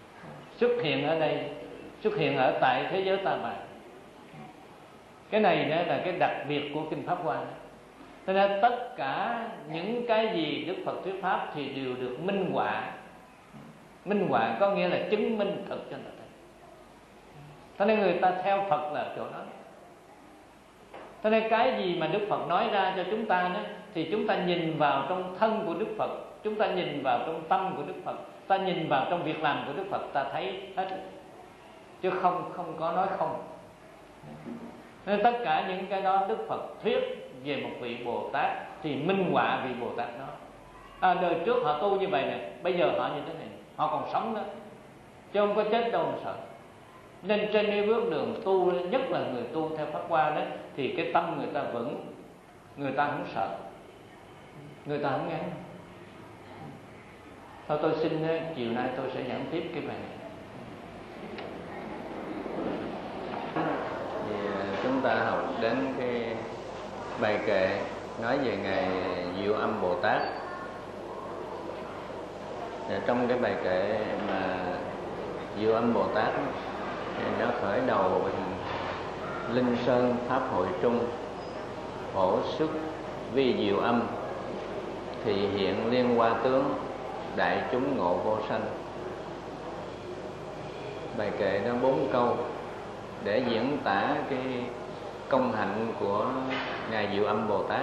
xuất hiện ở tại thế giới Ta Bà. Cái này đó là cái đặc biệt của Kinh Pháp Hoa. Cho nên tất cả những cái gì Đức Phật thuyết pháp thì đều được minh họa. Minh họa có nghĩa là chứng minh thực cho người ta. Cho nên người ta theo Phật là chỗ đó. Cho nên cái gì mà Đức Phật nói ra cho chúng ta đó, thì chúng ta nhìn vào trong thân của Đức Phật, chúng ta nhìn vào trong tâm của Đức Phật, ta nhìn vào trong việc làm của Đức Phật, ta thấy hết, chứ không có nói không. Nên tất cả những cái đó Đức Phật thuyết về một vị Bồ Tát thì minh họa vị Bồ Tát đó. Đời trước họ tu như vậy nè, bây giờ họ như thế này, họ còn sống đó, chứ không có chết đâu mà sợ. Nên trên cái bước đường tu, nhất là người tu theo Pháp Hoa đó, thì cái tâm người ta vững, người ta không sợ, người ta không ngán. Thôi tôi xin chiều nay tôi sẽ giảng tiếp cái bài này. Thì chúng ta học đến cái bài kệ nói về Ngài Diệu Âm Bồ Tát. Trong cái bài kệ mà Diệu Âm Bồ Tát nó khởi đầu Linh Sơn Pháp Hội Trung, phổ xuất vi diệu âm, thì hiện liên hoa tướng, đại chúng ngộ vô sanh. Bài kệ nó 4 câu để diễn tả cái công hạnh của Ngài Diệu Âm Bồ Tát.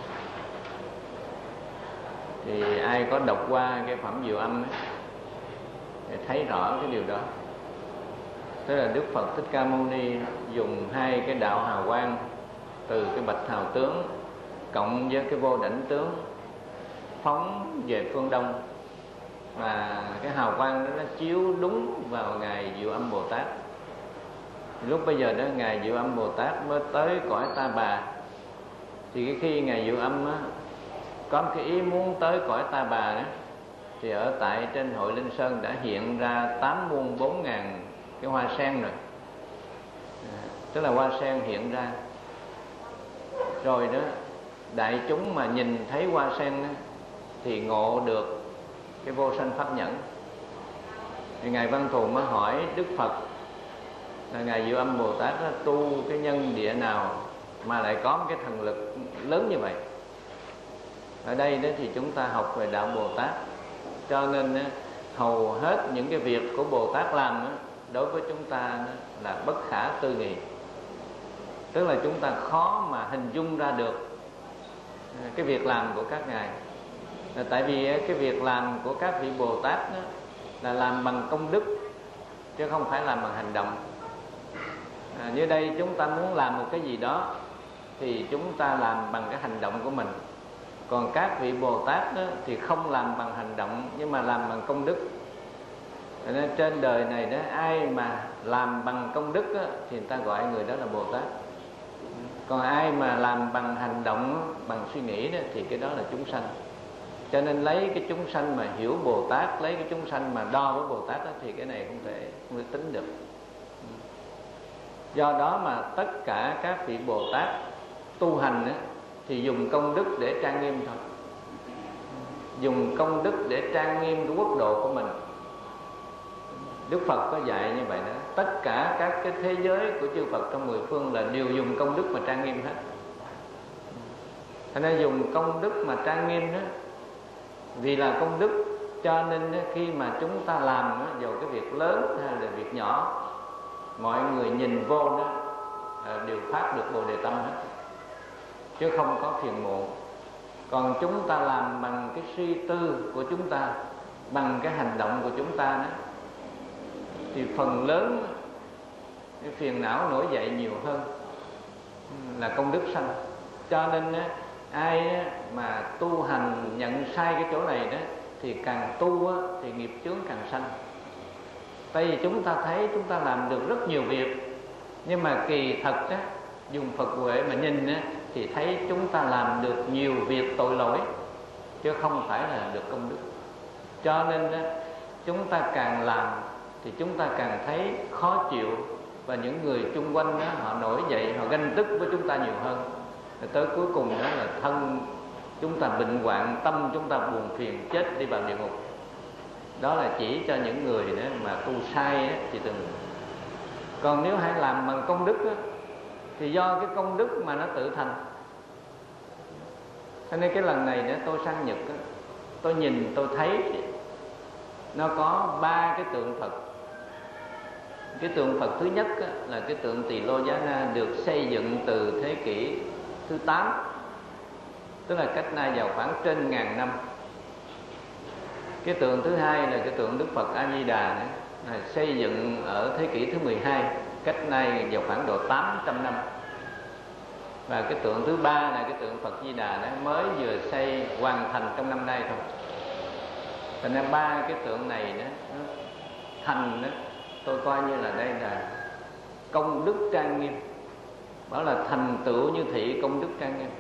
Thì ai có đọc qua cái phẩm Diệu Âm ấy, thì thấy rõ cái điều đó. Tức là Đức Phật Thích Ca Mâu Ni dùng 2 cái đạo hào quang từ cái bạch hào tướng cộng với cái vô đảnh tướng phóng về phương đông, mà cái hào quang đó nó chiếu đúng vào Ngài Diệu Âm Bồ Tát. Lúc bây giờ đó Ngài Diệu Âm Bồ Tát mới tới cõi Ta Bà. Thì khi Ngài Diệu Âm á, có một cái ý muốn tới cõi Ta Bà đó, thì ở tại trên hội Linh Sơn đã hiện ra 8 muôn 4 ngàn cái hoa sen rồi. Tức là hoa sen hiện ra rồi đó, đại chúng mà nhìn thấy hoa sen đó, thì ngộ được cái vô sanh pháp nhẫn. Thì Ngài Văn Thù mới hỏi Đức Phật là Ngài Diệu Âm Bồ Tát đó, tu cái nhân địa nào mà lại có một cái thần lực lớn như vậy. Ở đây đó thì chúng ta học về đạo Bồ Tát, cho nên hầu hết những cái việc của Bồ Tát làm đó, đối với chúng ta là bất khả tư nghị. Tức là chúng ta khó mà hình dung ra được cái việc làm của các ngài. Tại vì cái việc làm của các vị Bồ Tát đó là làm bằng công đức, chứ không phải làm bằng hành động. Như đây chúng ta muốn làm một cái gì đó thì chúng ta làm bằng cái hành động của mình. Còn các vị Bồ Tát đó, thì không làm bằng hành động, nhưng mà làm bằng công đức. Nên trên đời này đó, ai mà làm bằng công đức đó, thì người ta gọi người đó là Bồ Tát. Còn ai mà làm bằng hành động, bằng suy nghĩ đó, thì cái đó là chúng sanh. Cho nên lấy cái chúng sanh mà hiểu Bồ Tát, lấy cái chúng sanh mà đo với Bồ Tát đó, thì cái này không thể tính được. Do đó mà tất cả các vị Bồ Tát tu hành đó, thì dùng công đức để trang nghiêm thôi. Dùng công đức để trang nghiêm cái quốc độ của mình. Đức Phật có dạy như vậy đó. Tất cả các cái thế giới của chư Phật trong 10 phương là đều dùng công đức mà trang nghiêm hết. Cho nên dùng công đức mà trang nghiêm đó, vì là công đức, cho nên khi mà chúng ta làm dù cái việc lớn hay là việc nhỏ, mọi người nhìn vô đó đều phát được Bồ Đề tâm hết, chứ không có phiền muộn. Còn chúng ta làm bằng cái suy tư của chúng ta, bằng cái hành động của chúng ta đó, thì phần lớn cái phiền não nổi dậy nhiều hơn là công đức sanh. Cho nên ai mà tu hành nhận sai cái chỗ này đó, thì càng tu thì nghiệp chướng càng sanh. Tại vì chúng ta thấy chúng ta làm được rất nhiều việc, nhưng mà kỳ thật á, dùng Phật huệ mà nhìn á, thì thấy chúng ta làm được nhiều việc tội lỗi, chứ không phải là được công đức. Cho nên á, chúng ta càng làm thì chúng ta càng thấy khó chịu, và những người chung quanh đó, họ nổi dậy, họ ganh tức với chúng ta nhiều hơn. Rồi tới cuối cùng đó là thân chúng ta bệnh hoạn, tâm chúng ta buồn phiền, chết đi vào địa ngục. Đó là chỉ cho những người đó mà tu sai đó, thì từng. Còn nếu hãy làm bằng công đức đó, thì do cái công đức mà nó tự thành. Cho nên cái lần này đó tôi sang Nhật đó, tôi nhìn tôi thấy nó có 3 cái tượng Phật. Cái tượng Phật thứ nhất đó, là cái tượng Tỳ Lô Giá Na, được xây dựng từ thế kỷ thứ 8, tức là cách nay vào khoảng trên 1000 năm. Cái tượng thứ hai là cái tượng Đức Phật A Di Đà này, là xây dựng ở thế kỷ thứ 12, cách nay vào khoảng độ 800 năm. Và cái tượng thứ ba là cái tượng Phật Di Đà đó, mới vừa xây hoàn thành trong năm nay thôi. Thành ra ba cái tượng này đó, nó thành đó, tôi coi như là đây là công đức trang nghiêm. Bảo là thành tựu như thị công đức trang nghiêm.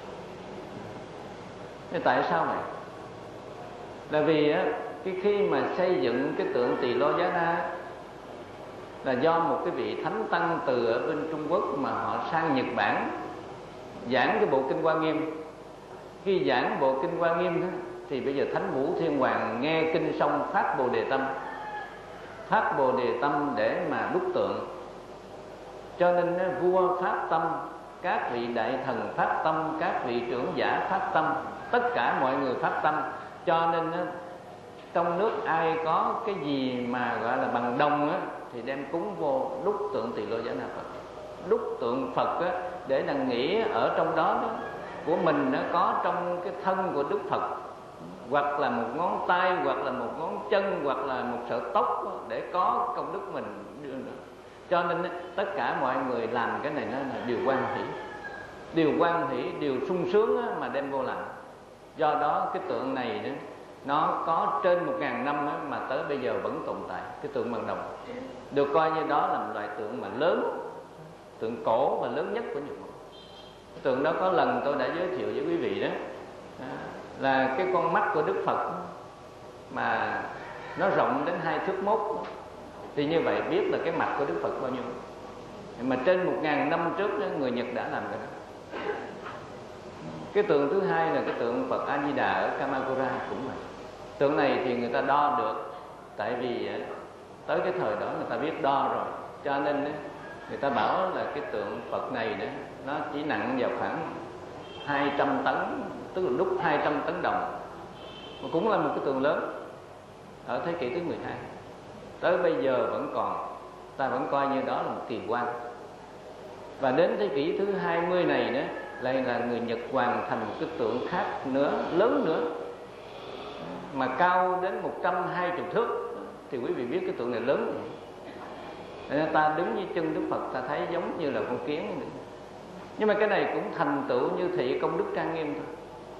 Thế tại sao vậy? Là vì á, khi mà xây dựng cái tượng Tỳ Lô Giá Na là do một cái vị thánh tăng từ ở bên Trung Quốc mà họ sang Nhật Bản giảng cái bộ kinh Hoa Nghiêm. Khi giảng bộ kinh Hoa Nghiêm đó, thì bây giờ Thánh Vũ Thiên Hoàng nghe kinh xong phát Bồ Đề Tâm, phát Bồ Đề Tâm để mà đúc tượng. Cho nên vua phát tâm, các vị đại thần phát tâm, các vị trưởng giả phát tâm, tất cả mọi người phát tâm. Cho nên trong nước ai có cái gì mà gọi là bằng đồng á, thì đem cúng vô đúc tượng Tỳ Lô Giá Na Phật. Đúc tượng Phật á, để đằng nghĩ ở trong đó, của mình nó có trong cái thân của Đức Phật, hoặc là một ngón tay, hoặc là một ngón chân, hoặc là một sợi tóc, để có công đức mình đưa được. Cho nên tất cả mọi người làm cái này nó là điều hoan hỷ, điều hoan hỷ, điều sung sướng mà đem vô làm. Do đó cái tượng này đó, nó có trên 1000 năm mà tới bây giờ vẫn tồn tại. Cái tượng bằng đồng được coi như đó là một loại tượng mà lớn, tượng cổ và lớn nhất của Nhật Bản. Cái tượng đó có lần tôi đã giới thiệu với quý vị đó, là cái con mắt của Đức Phật mà nó rộng đến 2 thước 1. Thì như vậy biết là cái mặt của Đức Phật bao nhiêu. Mà trên 1000 năm trước đó, người Nhật đã làm cái đó. Cái tượng thứ hai là cái tượng Phật A Di Đà ở Kamakura cũng vậy. Tượng này thì người ta đo được, tại vì tới cái thời đó người ta biết đo rồi, cho nên người ta bảo là cái tượng Phật này đó, nó chỉ nặng vào khoảng 200 tấn, tức là đúc 200 tấn đồng. Mà cũng là một cái tượng lớn ở thế kỷ thứ 12. Tới bây giờ vẫn còn, ta vẫn coi như đó là một kỳ quan. Và đến thế kỷ thứ 20 này đó, lại là người Nhật hoàn thành một cái tượng khác nữa, lớn nữa, mà cao đến 120 thước. Thì quý vị biết cái tượng này lớn. Nên ta đứng dưới chân Đức Phật ta thấy giống như là con kiến vậy. Nhưng mà cái này cũng thành tựu như thị công đức trang nghiêm thôi.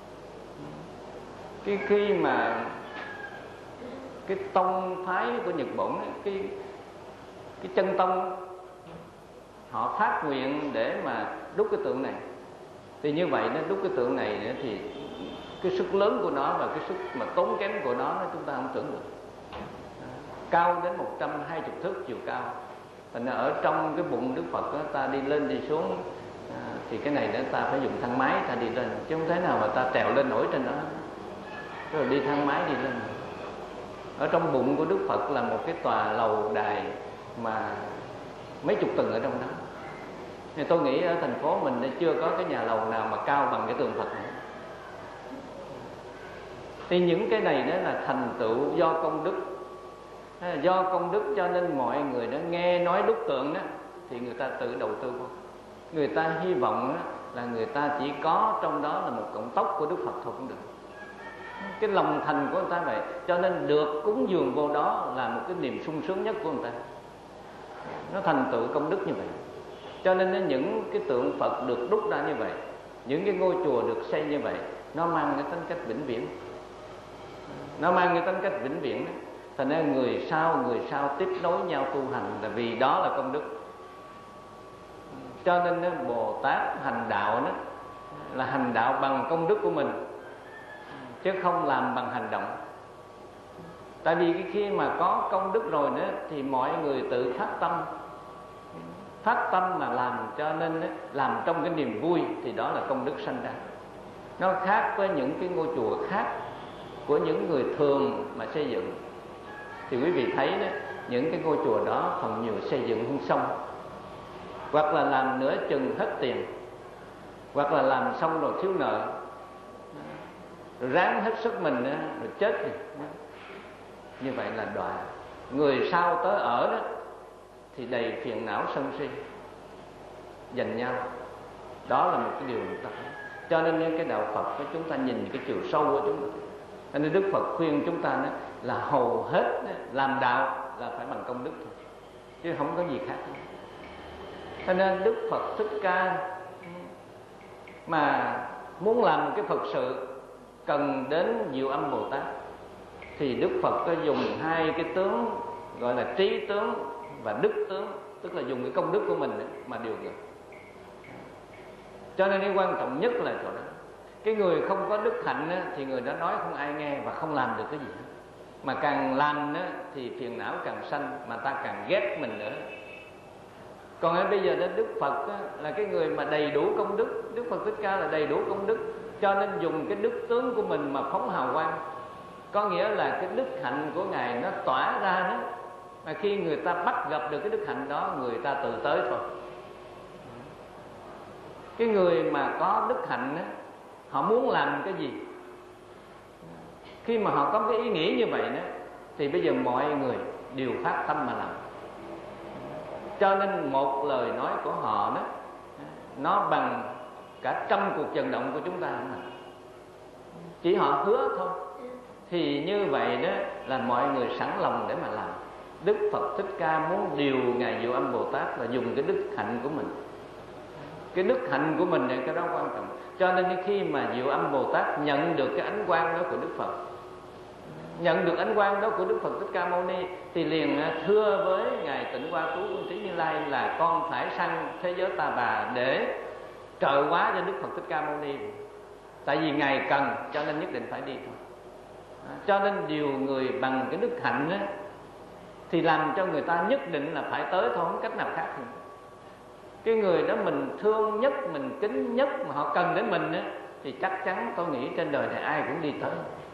Khi mà cái tông phái của Nhật Bản, cái chân tông, họ phát nguyện để mà đúc cái tượng này, thì như vậy nó đúc cái tượng này thì cái sức lớn của nó và cái sức mà tốn kém của nó chúng ta không tưởng được. Cao đến 120 thước chiều cao. Thành ra ở trong cái bụng Đức Phật đó, ta đi lên đi xuống, thì cái này đó ta phải dùng thang máy ta đi lên, chứ không thể nào mà ta trèo lên nổi trên đó. Rồi đi thang máy đi lên. Ở trong bụng của Đức Phật là một cái tòa lầu đài mà mấy chục tầng ở trong đó. Thì tôi nghĩ ở thành phố mình chưa có cái nhà lầu nào mà cao bằng cái tượng Phật này. Thì những cái này đó là thành tựu do công đức. Do công đức cho nên mọi người đó nghe nói đúc tượng đó thì người ta tự đầu tư vô. Người ta hy vọng đó là người ta chỉ có trong đó là một cọng tóc của Đức Phật thôi cũng được. Cái lòng thành của người ta vậy, cho nên được cúng dường vô đó là một cái niềm sung sướng nhất của người ta. Nó thành tựu công đức như vậy. Cho nên những cái tượng Phật được đúc ra như vậy, những cái ngôi chùa được xây như vậy, nó mang cái tính cách vĩnh viễn. Nó mang cái tính cách vĩnh viễn đó. Thành ra người sau tiếp nối nhau tu hành là vì đó là công đức. Cho nên Bồ Tát hành đạo đó là hành đạo bằng công đức của mình, chứ không làm bằng hành động. Tại vì khi mà có công đức rồi nữa thì mọi người tự phát tâm mà làm, cho nên làm trong cái niềm vui thì đó là công đức sanh ra. Nó khác với những cái ngôi chùa khác của những người thường mà xây dựng. Thì quý vị thấy đó, những cái ngôi chùa đó phần nhiều xây dựng không xong, hoặc là làm nửa chừng hết tiền, hoặc là làm xong rồi thiếu nợ, rồi ráng hết sức mình rồi chết đi. Như vậy là đọa. Người sau tới ở đó thì đầy phiền não sân si giành nhau. Đó là một cái điều người ta thấy. Cho nên những cái đạo Phật của chúng ta nhìn cái chiều sâu của chúng ta. Cho nên Đức Phật khuyên chúng ta đó là hầu hết làm đạo là phải bằng công đức thôi, chứ không có gì khác. Cho nên Đức Phật Thích Ca mà muốn làm một cái Phật sự cần đến Diệu Âm Bồ Tát. thì Đức Phật có dùng hai cái tướng gọi là trí tướng và đức tướng, tức là dùng cái công đức của mình mà điều khiển. Cho nên cái quan trọng nhất là chỗ đó. Cái người không có đức hạnh thì người đó nói không ai nghe và không làm được cái gì. Mà càng làm thì phiền não càng sanh, mà ta càng ghét mình nữa. Còn bây giờ đến Đức Phật là cái người mà đầy đủ công đức. Đức Phật Thích Ca là đầy đủ công đức, cho nên dùng cái đức tướng của mình mà phóng hào quang. Có nghĩa là cái đức hạnh của Ngài nó tỏa ra đó, mà khi người ta bắt gặp được cái đức hạnh đó, người ta tự tới thôi. Cái người mà có đức hạnh đó, họ muốn làm cái gì, khi mà họ có cái ý nghĩ như vậy đó, thì bây giờ mọi người đều phát tâm mà làm. Cho nên một lời nói của họ đó, nó bằng cả trăm cuộc vận động của chúng ta không ạ? Chỉ họ hứa thôi, thì như vậy đó là mọi người sẵn lòng để mà làm. Đức Phật Thích Ca muốn điều Ngài Diệu Âm Bồ Tát là dùng cái đức hạnh của mình. Cái đức hạnh của mình này cái đó quan trọng. Cho nên khi mà Diệu Âm Bồ Tát nhận được cái ánh quang đó của Đức Phật, nhận được ánh quang đó của Đức Phật Thích Ca Mâu Ni, thì liền thưa với Ngài Tịnh Hoa Tú Quân Trí Như Lai là con phải sang thế giới Ta Bà để trợ hóa cho Đức Phật Thích Ca Mâu Ni. Tại vì Ngài cần, cho nên nhất định phải đi thôi. Cho nên điều người bằng cái đức hạnh á, thì làm cho người ta nhất định là phải tới thôi, không cách nào khác nữa. Cái người đó mình thương nhất, mình kính nhất mà họ cần đến mình á, thì chắc chắn tôi nghĩ trên đời này ai cũng đi tới.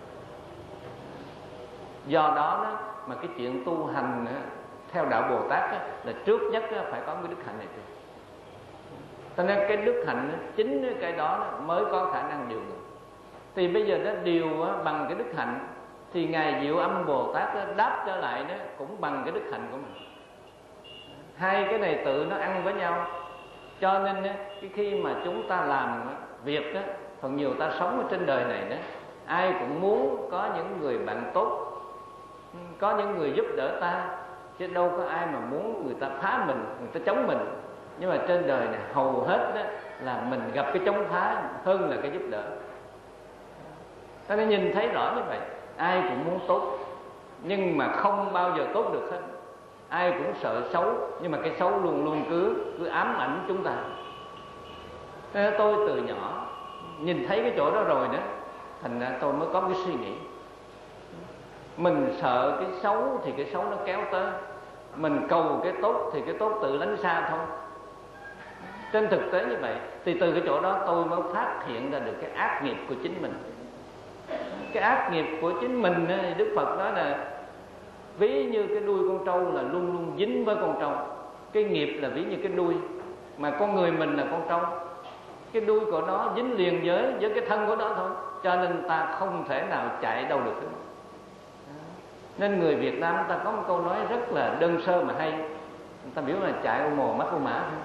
Do đó mà cái chuyện tu hành theo đạo Bồ Tát là trước nhất phải có cái đức hạnh này. Cho nên cái đức hạnh chính cái đó mới có khả năng điều người. Thì bây giờ nó điều bằng cái đức hạnh, thì Ngài Diệu Âm Bồ Tát đáp trở lại đó cũng bằng cái đức hạnh của mình. Hai cái này tự nó ăn với nhau. Cho nên cái khi mà chúng ta làm việc đó, phần nhiều ta sống ở trên đời này đó, ai cũng muốn có những người bạn tốt, có những người giúp đỡ ta, chứ đâu có ai mà muốn người ta phá mình, người ta chống mình. Nhưng mà trên đời này hầu hết đó là mình gặp cái chống phá hơn là cái giúp đỡ. Ta nên nhìn thấy rõ như vậy. Ai cũng muốn tốt, nhưng mà không bao giờ tốt được hết. Ai cũng sợ xấu, nhưng mà cái xấu luôn luôn cứ ám ảnh chúng ta. Thế tôi từ nhỏ nhìn thấy cái chỗ đó rồi đó, thành ra tôi mới có cái suy nghĩ. Mình sợ cái xấu thì cái xấu nó kéo tới, mình cầu cái tốt thì cái tốt tự lánh xa thôi. Trên thực tế như vậy, thì từ cái chỗ đó tôi mới phát hiện ra được cái ác nghiệp của chính mình. Cái ác nghiệp của chính mình thì Đức Phật nói là ví như cái đuôi con trâu là luôn luôn dính với con trâu. Cái nghiệp là ví như cái đuôi, mà con người mình là con trâu, cái đuôi của nó dính liền với cái thân của nó thôi. Cho nên ta không thể nào chạy đâu được hết. Nên người Việt Nam ta có một câu nói rất là đơn sơ mà hay. Người ta biểu là chạy ô mồ mắc ô mã thôi.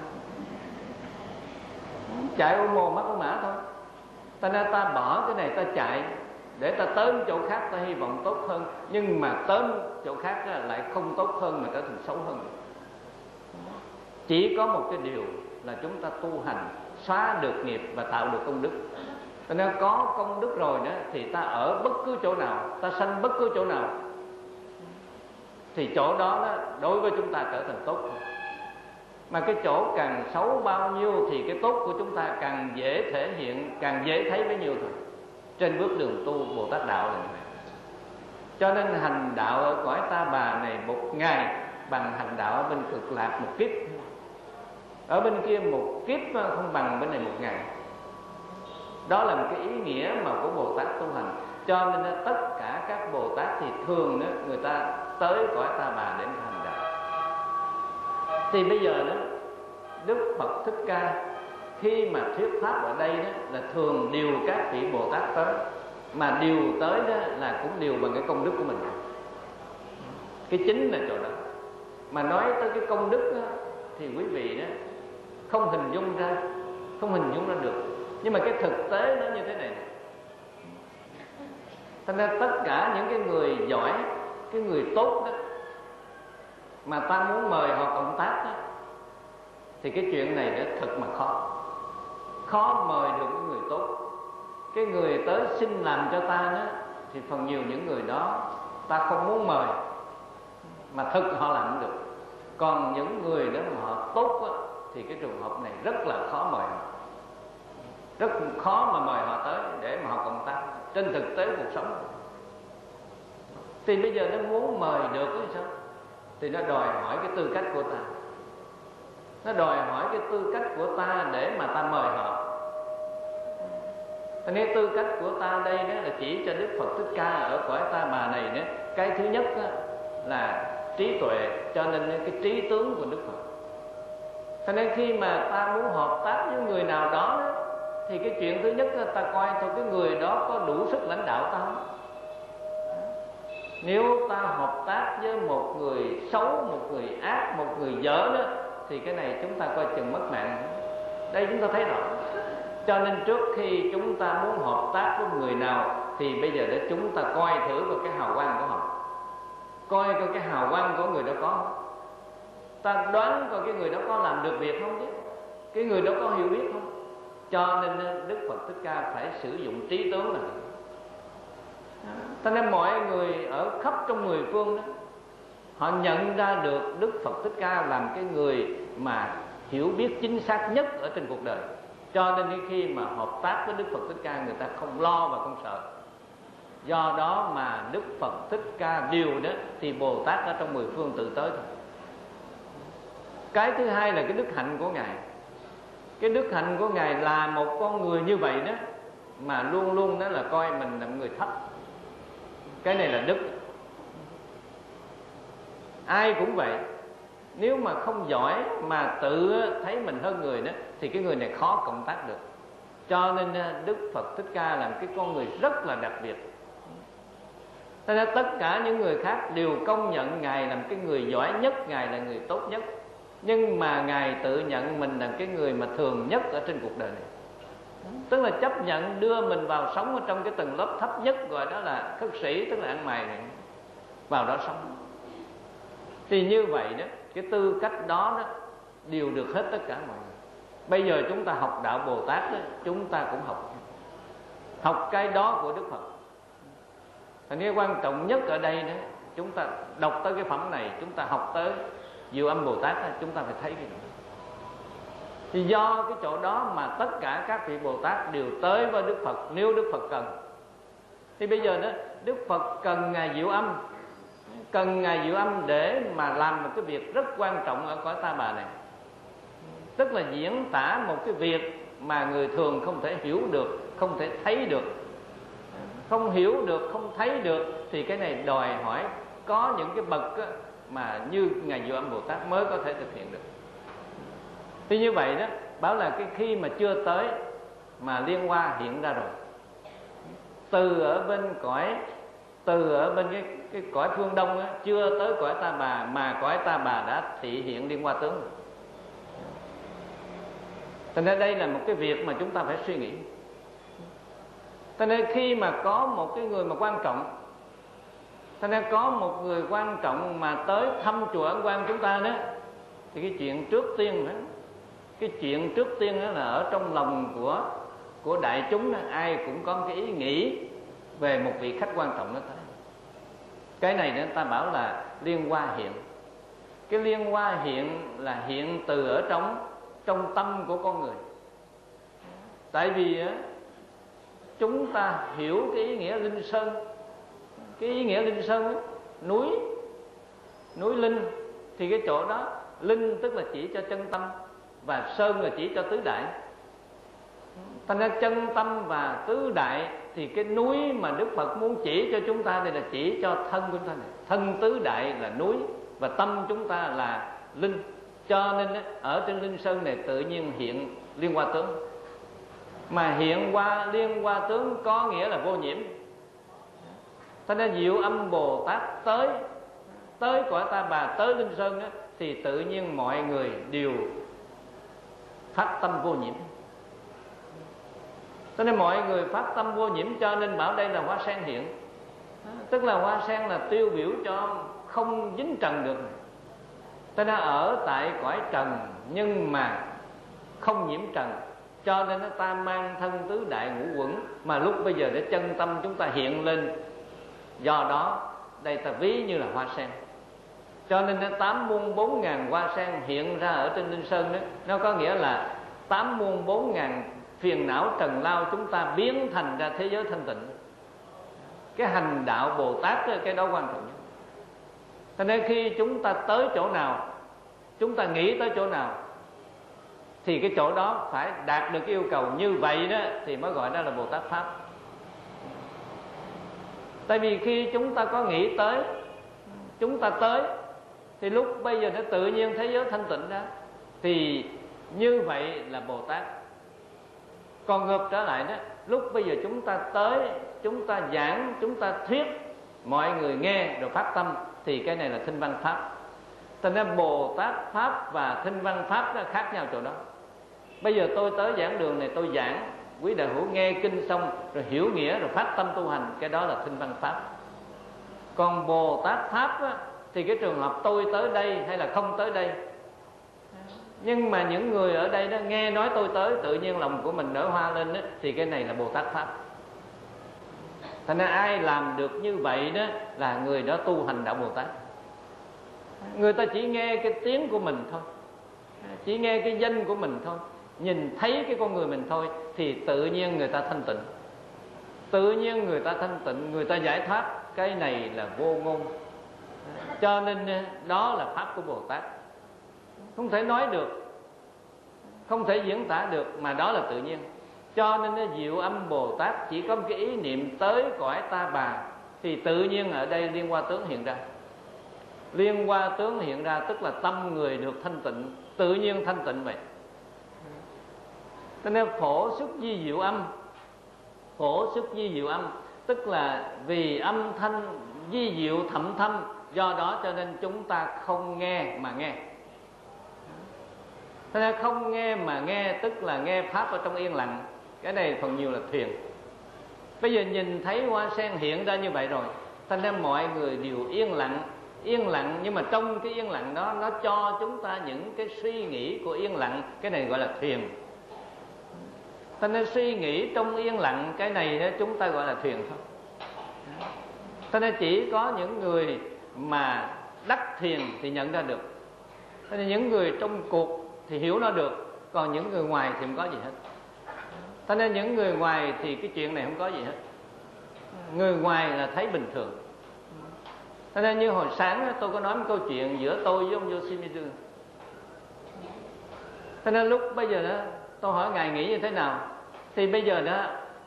Chạy ô mồ mắc ô mã thôi. Ta nên ta bỏ cái này ta chạy để ta tới chỗ khác ta hy vọng tốt hơn, nhưng mà tới chỗ khác lại không tốt hơn mà trở thành xấu hơn. Chỉ có một cái điều là chúng ta tu hành xóa được nghiệp và tạo được công đức. Cho nên có công đức rồi đó thì ta ở bất cứ chỗ nào, ta sanh bất cứ chỗ nào, thì chỗ đó đối với chúng ta trở thành tốt. Mà cái chỗ càng xấu bao nhiêu thì cái tốt của chúng ta càng dễ thể hiện, càng dễ thấy bấy nhiêu thôi. Trên bước đường tu Bồ Tát đạo là như vậy. Cho nên hành đạo ở cõi Ta Bà này một ngày bằng hành đạo ở bên Cực Lạc một kiếp. Ở bên kia một kiếp không bằng bên này một ngày. Đó là một cái ý nghĩa mà của Bồ Tát tu hành. Cho nên tất cả các Bồ Tát thì thường người ta tới cõi Ta Bà để hành đạo. Thì bây giờ đó Đức Phật Thích Ca khi mà thuyết pháp ở đây đó là thường điều các vị Bồ Tát tới, mà điều tới đó là cũng điều bằng cái công đức của mình. Cái chính là chỗ đó. Mà nói tới cái công đức đó, thì quý vị đó không hình dung ra, không hình dung ra được. Nhưng mà cái thực tế nó như thế này. Thành ra tất cả những cái người giỏi, cái người tốt đó, mà ta muốn mời họ cộng tác đó, thì cái chuyện này đó thật mà khó mời được cái người tốt. Cái người tới xin làm cho ta đó, thì phần nhiều những người đó ta không muốn mời, mà thực họ làm không được. Còn những người đó mà họ tốt á, thì cái trường hợp này rất là khó mời họ, rất khó mà mời họ tới để mà họ cộng tác trên thực tế cuộc sống. Thì bây giờ nó muốn mời được thì sao? Thì nó đòi hỏi cái tư cách của ta, nó đòi hỏi cái tư cách của ta để mà ta mời họ. Nên tư cách của ta đây đó là chỉ cho Đức Phật Thích Ca ở cõi Ta Bà này đó. Cái thứ nhất đó là trí tuệ, cho nên cái trí tướng của Đức Phật. Cho nên khi mà ta muốn hợp tác với người nào đó, thì cái chuyện thứ nhất là ta coi thôi cái người đó có đủ sức lãnh đạo ta không. Nếu ta hợp tác với một người xấu, một người ác, một người dở đó, thì cái này chúng ta coi chừng mất mạng. Đây chúng ta thấy rõ. Cho nên trước khi chúng ta muốn hợp tác với người nào, thì bây giờ để chúng ta coi thử vào cái hào quang của họ, coi coi cái hào quang của người đó có không. Ta đoán coi cái người đó có làm được việc không chứ, cái người đó có hiểu biết không. Cho nên Đức Phật Thích Ca phải sử dụng trí tướng này. Cho nên mọi người ở khắp trong mười phương đó, họ nhận ra được Đức Phật Thích Ca làm cái người mà hiểu biết chính xác nhất ở trên cuộc đời. Cho nên khi mà hợp tác với Đức Phật Thích Ca, người ta không lo và không sợ. Do đó mà Đức Phật Thích Ca điều đó, thì Bồ Tát ở trong mười phương tự tới thôi. Cái thứ hai là cái đức hạnh của Ngài. Cái đức hạnh của Ngài là một con người như vậy đó, mà luôn luôn đó là coi mình là người thấp. Cái này là đức. Ai cũng vậy. Nếu mà không giỏi mà tự thấy mình hơn người đó, thì cái người này khó cộng tác được. Cho nên Đức Phật Thích Ca là cái con người rất là đặc biệt. Thế nên tất cả những người khác đều công nhận Ngài là cái người giỏi nhất, Ngài là người tốt nhất. Nhưng mà Ngài tự nhận mình là cái người mà thường nhất ở trên cuộc đời này. Tức là chấp nhận đưa mình vào sống ở trong cái tầng lớp thấp nhất, gọi đó là khất sĩ, tức là ăn mày này, vào đó sống. Thì như vậy đó, cái tư cách đó đó đều được hết tất cả mọi người. Bây giờ chúng ta học đạo Bồ Tát đó, chúng ta cũng học cái đó của Đức Phật. Thành cái quan trọng nhất ở đây đó, chúng ta đọc tới cái phẩm này, chúng ta học tới Diệu Âm Bồ Tát đó, chúng ta phải thấy cái đó. Thì do cái chỗ đó mà tất cả các vị Bồ Tát đều tới với Đức Phật nếu Đức Phật cần. Thì bây giờ đó, Đức Phật cần Ngài Diệu Âm, cần Ngài Diệu Âm để mà làm một cái việc rất quan trọng ở cõi Ta Bà này. Tức là diễn tả một cái việc mà người thường không thể hiểu được, không thể thấy được. Không hiểu được, không thấy được, thì cái này đòi hỏi có những cái bậc mà như Ngài Diệu Âm Bồ Tát mới có thể thực hiện được. Thì như vậy đó, bảo là cái khi mà chưa tới mà Liên Hoa hiện ra rồi. Từ ở bên cái cõi phương Đông á, chưa tới cõi Ta Bà, mà cõi Ta Bà đã thị hiện Liên Hoa tướng. Cho nên đây là một cái việc mà chúng ta phải suy nghĩ. Cho nên khi mà có một cái người mà quan trọng, cho nên có một người quan trọng mà tới thăm chùa Ấn Quang chúng ta đó, thì cái chuyện trước tiên đó, cái chuyện trước tiên đó là ở trong lòng của đại chúng đó, ai cũng có cái ý nghĩ về một vị khách quan trọng đó tới. Cái này nữa ta bảo là Liên Hoa hiện. Cái Liên Hoa hiện là hiện từ ở trong tâm của con người. Tại vì chúng ta hiểu cái ý nghĩa linh sơn. Cái ý nghĩa linh sơn đó, núi linh, thì cái chỗ đó linh tức là chỉ cho chân tâm, và sơn là chỉ cho tứ đại. Thành ra chân tâm và tứ đại, thì cái núi mà Đức Phật muốn chỉ cho chúng ta đây là chỉ cho thân của chúng ta này. Thân tứ đại là núi, và tâm chúng ta là linh. Cho nên ở trên linh sơn này tự nhiên hiện Liên Hoa tướng. Mà hiện qua Liên Hoa tướng có nghĩa là vô nhiễm. Cho nên Diệu Âm Bồ Tát tới cõi Ta Bà, tới linh sơn đó, thì tự nhiên mọi người đều phát tâm vô nhiễm. Cho nên mọi người phát tâm vô nhiễm, cho nên bảo đây là hoa sen hiện. Tức là hoa sen là tiêu biểu cho không dính trần được. Ta đã ở tại cõi trần nhưng mà không nhiễm trần, cho nên ta mang thân tứ đại ngũ uẩn, mà lúc bây giờ để chân tâm chúng ta hiện lên. Do đó đây ta ví như là hoa sen. Cho nên 8 muôn 4 ngàn hoa sen hiện ra ở trên Linh Sơn đó, nó có nghĩa là 8 muôn 4 ngàn phiền não trần lao chúng ta biến thành ra thế giới thanh tịnh. Cái hành đạo Bồ Tát đó, cái đó quan trọng nhất. Cho nên khi chúng ta tới chỗ nào, chúng ta nghĩ tới chỗ nào, thì cái chỗ đó phải đạt được yêu cầu như vậy đó, thì mới gọi đó là Bồ Tát Pháp. Tại vì khi chúng ta có nghĩ tới, chúng ta tới, thì lúc bây giờ nó tự nhiên thế giới thanh tịnh đó, thì như vậy là Bồ Tát. Còn ngược trở lại đó, lúc bây giờ chúng ta tới, chúng ta giảng, chúng ta thuyết, mọi người nghe rồi phát tâm, thì cái này là Thinh Văn Pháp. Thành ra Bồ Tát Pháp và Thinh Văn Pháp nó khác nhau chỗ đó. Bây giờ tôi tới giảng đường này, tôi giảng, quý đạo hữu nghe kinh xong rồi hiểu nghĩa rồi phát tâm tu hành, cái đó là Thinh Văn Pháp. Còn Bồ Tát Pháp á, thì cái trường hợp tôi tới đây hay là không tới đây, nhưng mà những người ở đây đó nghe nói tôi tới, tự nhiên lòng của mình nở hoa lên đó, thì cái này là Bồ Tát Pháp. Thành ra ai làm được như vậy đó là người đó tu hành đạo Bồ Tát. Người ta chỉ nghe cái tiếng của mình thôi, chỉ nghe cái danh của mình thôi, nhìn thấy cái con người mình thôi, thì tự nhiên người ta thanh tịnh. Tự nhiên người ta thanh tịnh, người ta giải thoát. Cái này là vô ngôn. Cho nên đó là Pháp của Bồ Tát. Không thể nói được, không thể diễn tả được, mà đó là tự nhiên. Cho nên Diệu Âm Bồ Tát chỉ có một cái ý niệm tới cõi Ta Bà, thì tự nhiên ở đây Liên Hoa Tướng hiện ra. Liên Hoa Tướng hiện ra tức là tâm người được thanh tịnh, tự nhiên thanh tịnh vậy. Cho nên phổ xuất di diệu âm, phổ xuất di diệu âm tức là vì âm thanh di diệu thậm thâm, do đó cho nên chúng ta không nghe mà nghe. Thế nên không nghe mà nghe tức là nghe Pháp ở trong yên lặng. Cái này phần nhiều là thiền. Bây giờ nhìn thấy hoa sen hiện ra như vậy rồi, thành ra mọi người đều yên lặng. Yên lặng, nhưng mà trong cái yên lặng đó nó cho chúng ta những cái suy nghĩ của yên lặng. Cái này gọi là thiền. Thành ra suy nghĩ trong yên lặng, cái này chúng ta gọi là thiền thôi. Thành ra chỉ có những người mà đắc thiền thì nhận ra được. Thành ra những người trong cuộc thì hiểu nó được, còn những người ngoài thì không có gì hết. Thành ra những người ngoài thì cái chuyện này không có gì hết. Người ngoài là thấy bình thường. Thành ra như hồi sáng tôi có nói một câu chuyện giữa tôi với ông Yoshimizu. Thành ra lúc bây giờ đó tôi hỏi ngài nghĩ như thế nào, thì bây giờ đó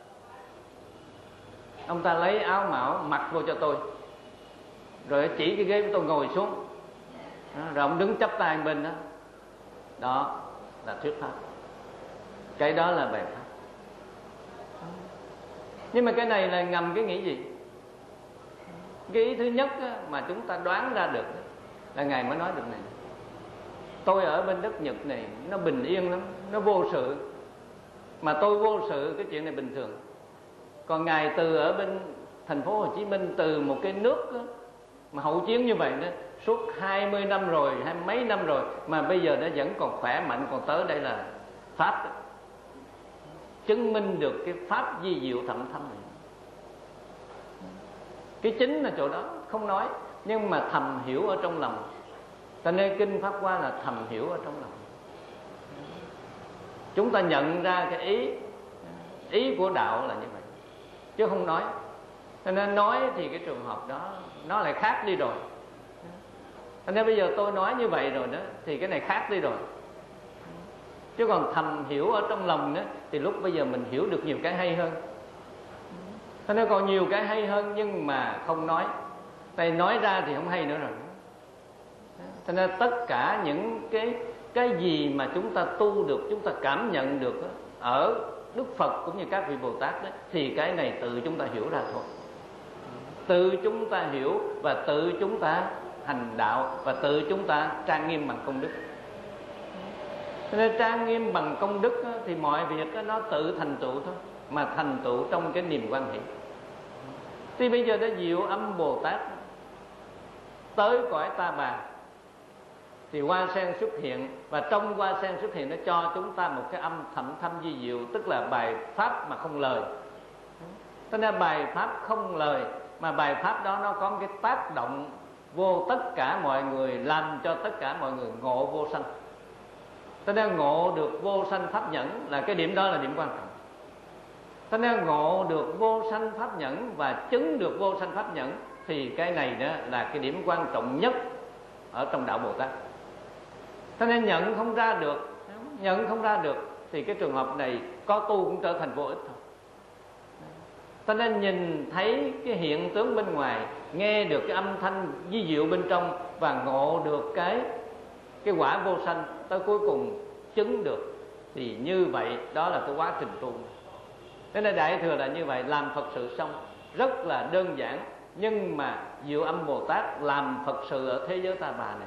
ông ta lấy áo mão mặc vô cho tôi, rồi chỉ cái ghế của tôi ngồi xuống, rồi ông đứng chắp tay bên đó. Đó là thuyết Pháp. Cái đó là bài Pháp. Nhưng mà cái này là ngầm cái nghĩ gì? Cái ý thứ nhất mà chúng ta đoán ra được là ngài mới nói được này: tôi ở bên đất Nhật này nó bình yên lắm, nó vô sự, mà tôi vô sự, cái chuyện này bình thường. Còn ngài từ ở bên thành phố Hồ Chí Minh, từ một cái nước mà hậu chiến như vậy đó, suốt 20 năm rồi, 20 mấy năm rồi, mà bây giờ nó vẫn còn khỏe mạnh, còn tới đây là Pháp đó. Chứng minh được cái Pháp di diệu thậm thâm này. Cái chính là chỗ đó, không nói, nhưng mà thầm hiểu ở trong lòng. Cho nên kinh Pháp Hoa là thầm hiểu ở trong lòng. Chúng ta nhận ra cái ý của đạo là như vậy, chứ không nói. Cho nên nói thì cái trường hợp đó nó lại khác đi rồi. Cho nên bây giờ tôi nói như vậy rồi đó, thì cái này khác đi rồi. Chứ còn thầm hiểu ở trong lòng đó, thì lúc bây giờ mình hiểu được nhiều cái hay hơn. Cho nên còn nhiều cái hay hơn, nhưng mà không nói. Tại nói ra thì không hay nữa rồi. Cho nên tất cả những cái gì mà chúng ta tu được, chúng ta cảm nhận được đó, ở Đức Phật cũng như các vị Bồ Tát đó, thì cái này tự chúng ta hiểu ra thôi. Tự chúng ta hiểu và tự chúng ta hành đạo, và tự chúng ta trang nghiêm bằng công đức. Cho nên trang nghiêm bằng công đức đó, thì mọi việc đó, nó tự thành tựu thôi, mà thành tựu trong cái niềm quan hệ. Thì bây giờ đó Diệu Âm Bồ Tát tới cõi Ta Bà, thì hoa sen xuất hiện, và trong hoa sen xuất hiện nó cho chúng ta một cái âm thậm thâm di diệu, tức là bài Pháp mà không lời. Cho nên bài Pháp không lời mà bài pháp đó nó có cái tác động vô tất cả mọi người, làm cho tất cả mọi người ngộ vô sanh. Cho nên ngộ được vô sanh pháp nhẫn là cái điểm đó là điểm quan trọng. Cho nên ngộ được vô sanh pháp nhẫn và chứng được vô sanh pháp nhẫn thì cái này đó là cái điểm quan trọng nhất ở trong đạo Bồ Tát. Cho nên nhận không ra được thì cái trường hợp này có tu cũng trở thành vô ích thôi. Cho nên nhìn thấy cái hiện tướng bên ngoài, nghe được cái âm thanh vi diệu bên trong và ngộ được cái quả vô sanh, tới cuối cùng chứng được, thì như vậy đó là cái quá trình tu. Thế nên Đại Thừa là như vậy, làm Phật sự xong rất là đơn giản, nhưng mà Diệu Âm Bồ Tát làm Phật sự ở thế giới Ta Bà này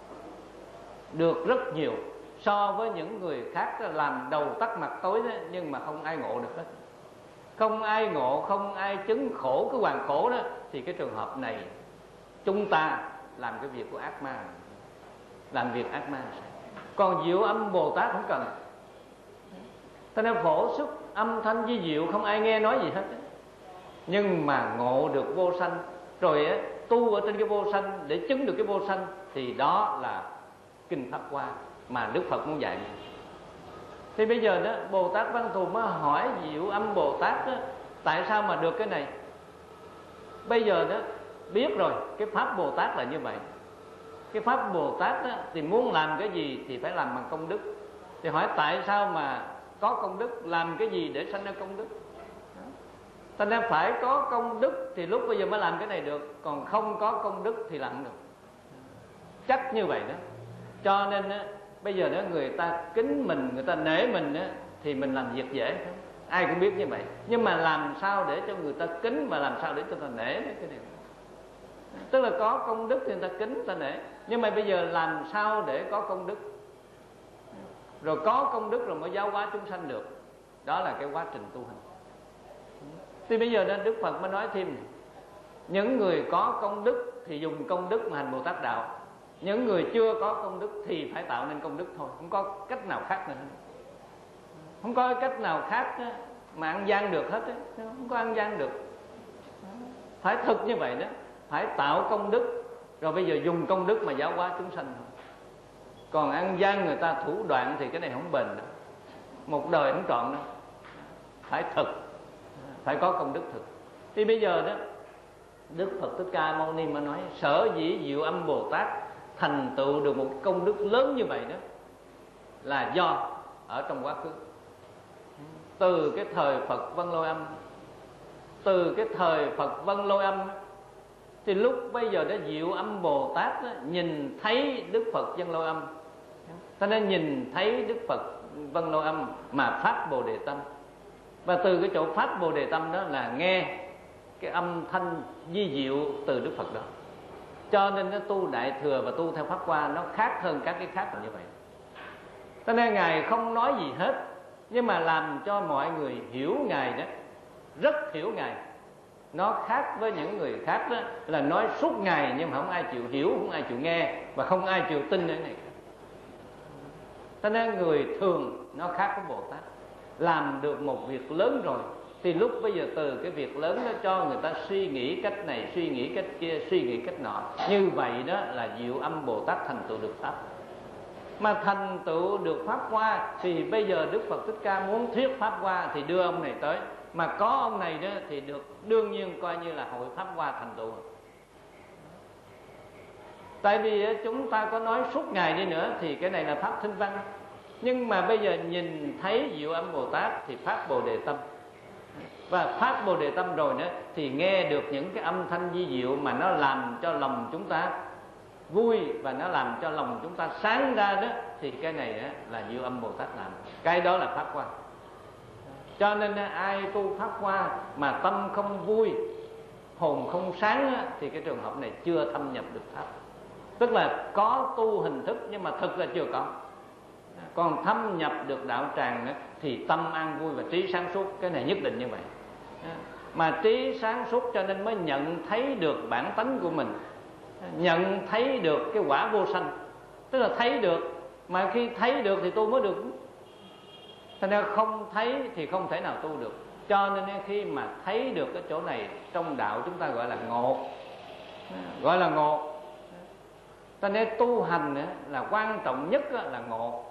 được rất nhiều so với những người khác làm đầu tắt mặt tối đó, nhưng mà không ai ngộ được hết. Không ai ngộ, không ai chứng khổ cái hoàn khổ đó, thì cái trường hợp này chúng ta làm cái việc của ác ma, làm việc ác ma. Còn Diệu Âm Bồ Tát không cần. Cho nên phổ xuất âm thanh vi diệu không ai nghe nói gì hết, nhưng mà ngộ được vô sanh rồi tu ở trên cái vô sanh để chứng được cái vô sanh, thì đó là kinh Pháp Hoa mà Đức Phật muốn dạy. Thì bây giờ đó Bồ Tát Văn Thù mới hỏi Diệu Âm Bồ Tát đó, tại sao mà được cái này? Bây giờ đó biết rồi, cái pháp Bồ Tát là như vậy. Cái pháp Bồ Tát đó, thì muốn làm cái gì thì phải làm bằng công đức. Thì hỏi tại sao mà có công đức, làm cái gì để sanh ra công đức? Cho nên phải có công đức thì lúc bây giờ mới làm cái này được, còn không có công đức thì làm không được. Chắc như vậy đó. Cho nên á, bây giờ đó người ta kính mình, người ta nể mình á, thì mình làm việc dễ, ai cũng biết như vậy. Nhưng mà làm sao để cho người ta kính và làm sao để cho người ta nể cái này? Tức là có công đức thì người ta kính, người ta nể. Nhưng mà bây giờ làm sao để có công đức? Rồi có công đức rồi mới giáo hóa chúng sanh được. Đó là cái quá trình tu hành. Thì bây giờ đó Đức Phật mới nói thêm, những người có công đức thì dùng công đức mà hành Bồ Tát đạo. Những người chưa có công đức thì phải tạo nên công đức thôi, không có cách nào khác nữa. Không có cách nào khác mà ăn gian được hết, không có ăn gian được. Phải thực như vậy đó, phải tạo công đức, rồi bây giờ dùng công đức mà giáo hóa chúng sanh. Còn ăn gian người ta thủ đoạn thì cái này không bền đâu, một đời không trọn đâu. Phải thực, phải có công đức thực. Thì bây giờ đó Đức Phật Thích Ca Mâu Ni mà nói sở dĩ Diệu Âm Bồ Tát thành tựu được một công đức lớn như vậy đó là do ở trong quá khứ, từ cái thời Phật Vân Lôi Âm, từ cái thời Phật Vân Lôi Âm thì lúc bây giờ đó Diệu Âm Bồ Tát đó, nhìn thấy Đức Phật Vân Lôi Âm, cho nên nhìn thấy Đức Phật Vân Lôi Âm mà phát Bồ Đề Tâm. Và từ cái chỗ phát Bồ Đề Tâm đó là nghe cái âm thanh vi diệu từ Đức Phật đó. Cho nên nó tu Đại Thừa và tu theo Pháp Hoa nó khác hơn các cái khác là như vậy. Cho nên Ngài không nói gì hết, nhưng mà làm cho mọi người hiểu Ngài đó, rất hiểu Ngài. Nó khác với những người khác đó là nói suốt ngày nhưng mà không ai chịu hiểu, không ai chịu nghe và không ai chịu tin cái này. Cho nên người thường nó khác với Bồ Tát. Làm được một việc lớn rồi thì lúc bây giờ từ cái việc lớn đó cho người ta suy nghĩ cách này, suy nghĩ cách kia, suy nghĩ cách nọ. Như vậy đó là Diệu Âm Bồ Tát thành tựu được Pháp. Mà thành tựu được Pháp Hoa thì bây giờ Đức Phật Thích Ca muốn thuyết Pháp Hoa thì đưa ông này tới. Mà có ông này đó thì được đương nhiên coi như là hội Pháp Hoa thành tựu. Tại vì chúng ta có nói suốt ngày đi nữa thì cái này là Pháp Thinh Văn. Nhưng mà bây giờ nhìn thấy Diệu Âm Bồ Tát thì phát Bồ Đề Tâm. Và phát Bồ Đề Tâm rồi nữa thì nghe được những cái âm thanh vi diệu mà nó làm cho lòng chúng ta vui và nó làm cho lòng chúng ta sáng ra đó, thì cái này là Diệu Âm Bồ Tát làm. Cái đó là Pháp Hoa. Cho nên ai tu Pháp Hoa mà tâm không vui, hồn không sáng thì cái trường hợp này chưa thâm nhập được Pháp. Tức là có tu hình thức nhưng mà thực là chưa có. Còn thâm nhập được đạo tràng thì tâm an vui và trí sáng suốt, cái này nhất định như vậy. Mà trí sáng suốt cho nên mới nhận thấy được bản tánh của mình, nhận thấy được cái quả vô sanh. Tức là thấy được, mà khi thấy được thì tu mới được. Cho nên không thấy thì không thể nào tu được. Cho nên khi mà thấy được cái chỗ này trong đạo chúng ta gọi là ngộ, gọi là ngộ. Cho nên tu hành là quan trọng nhất là ngộ.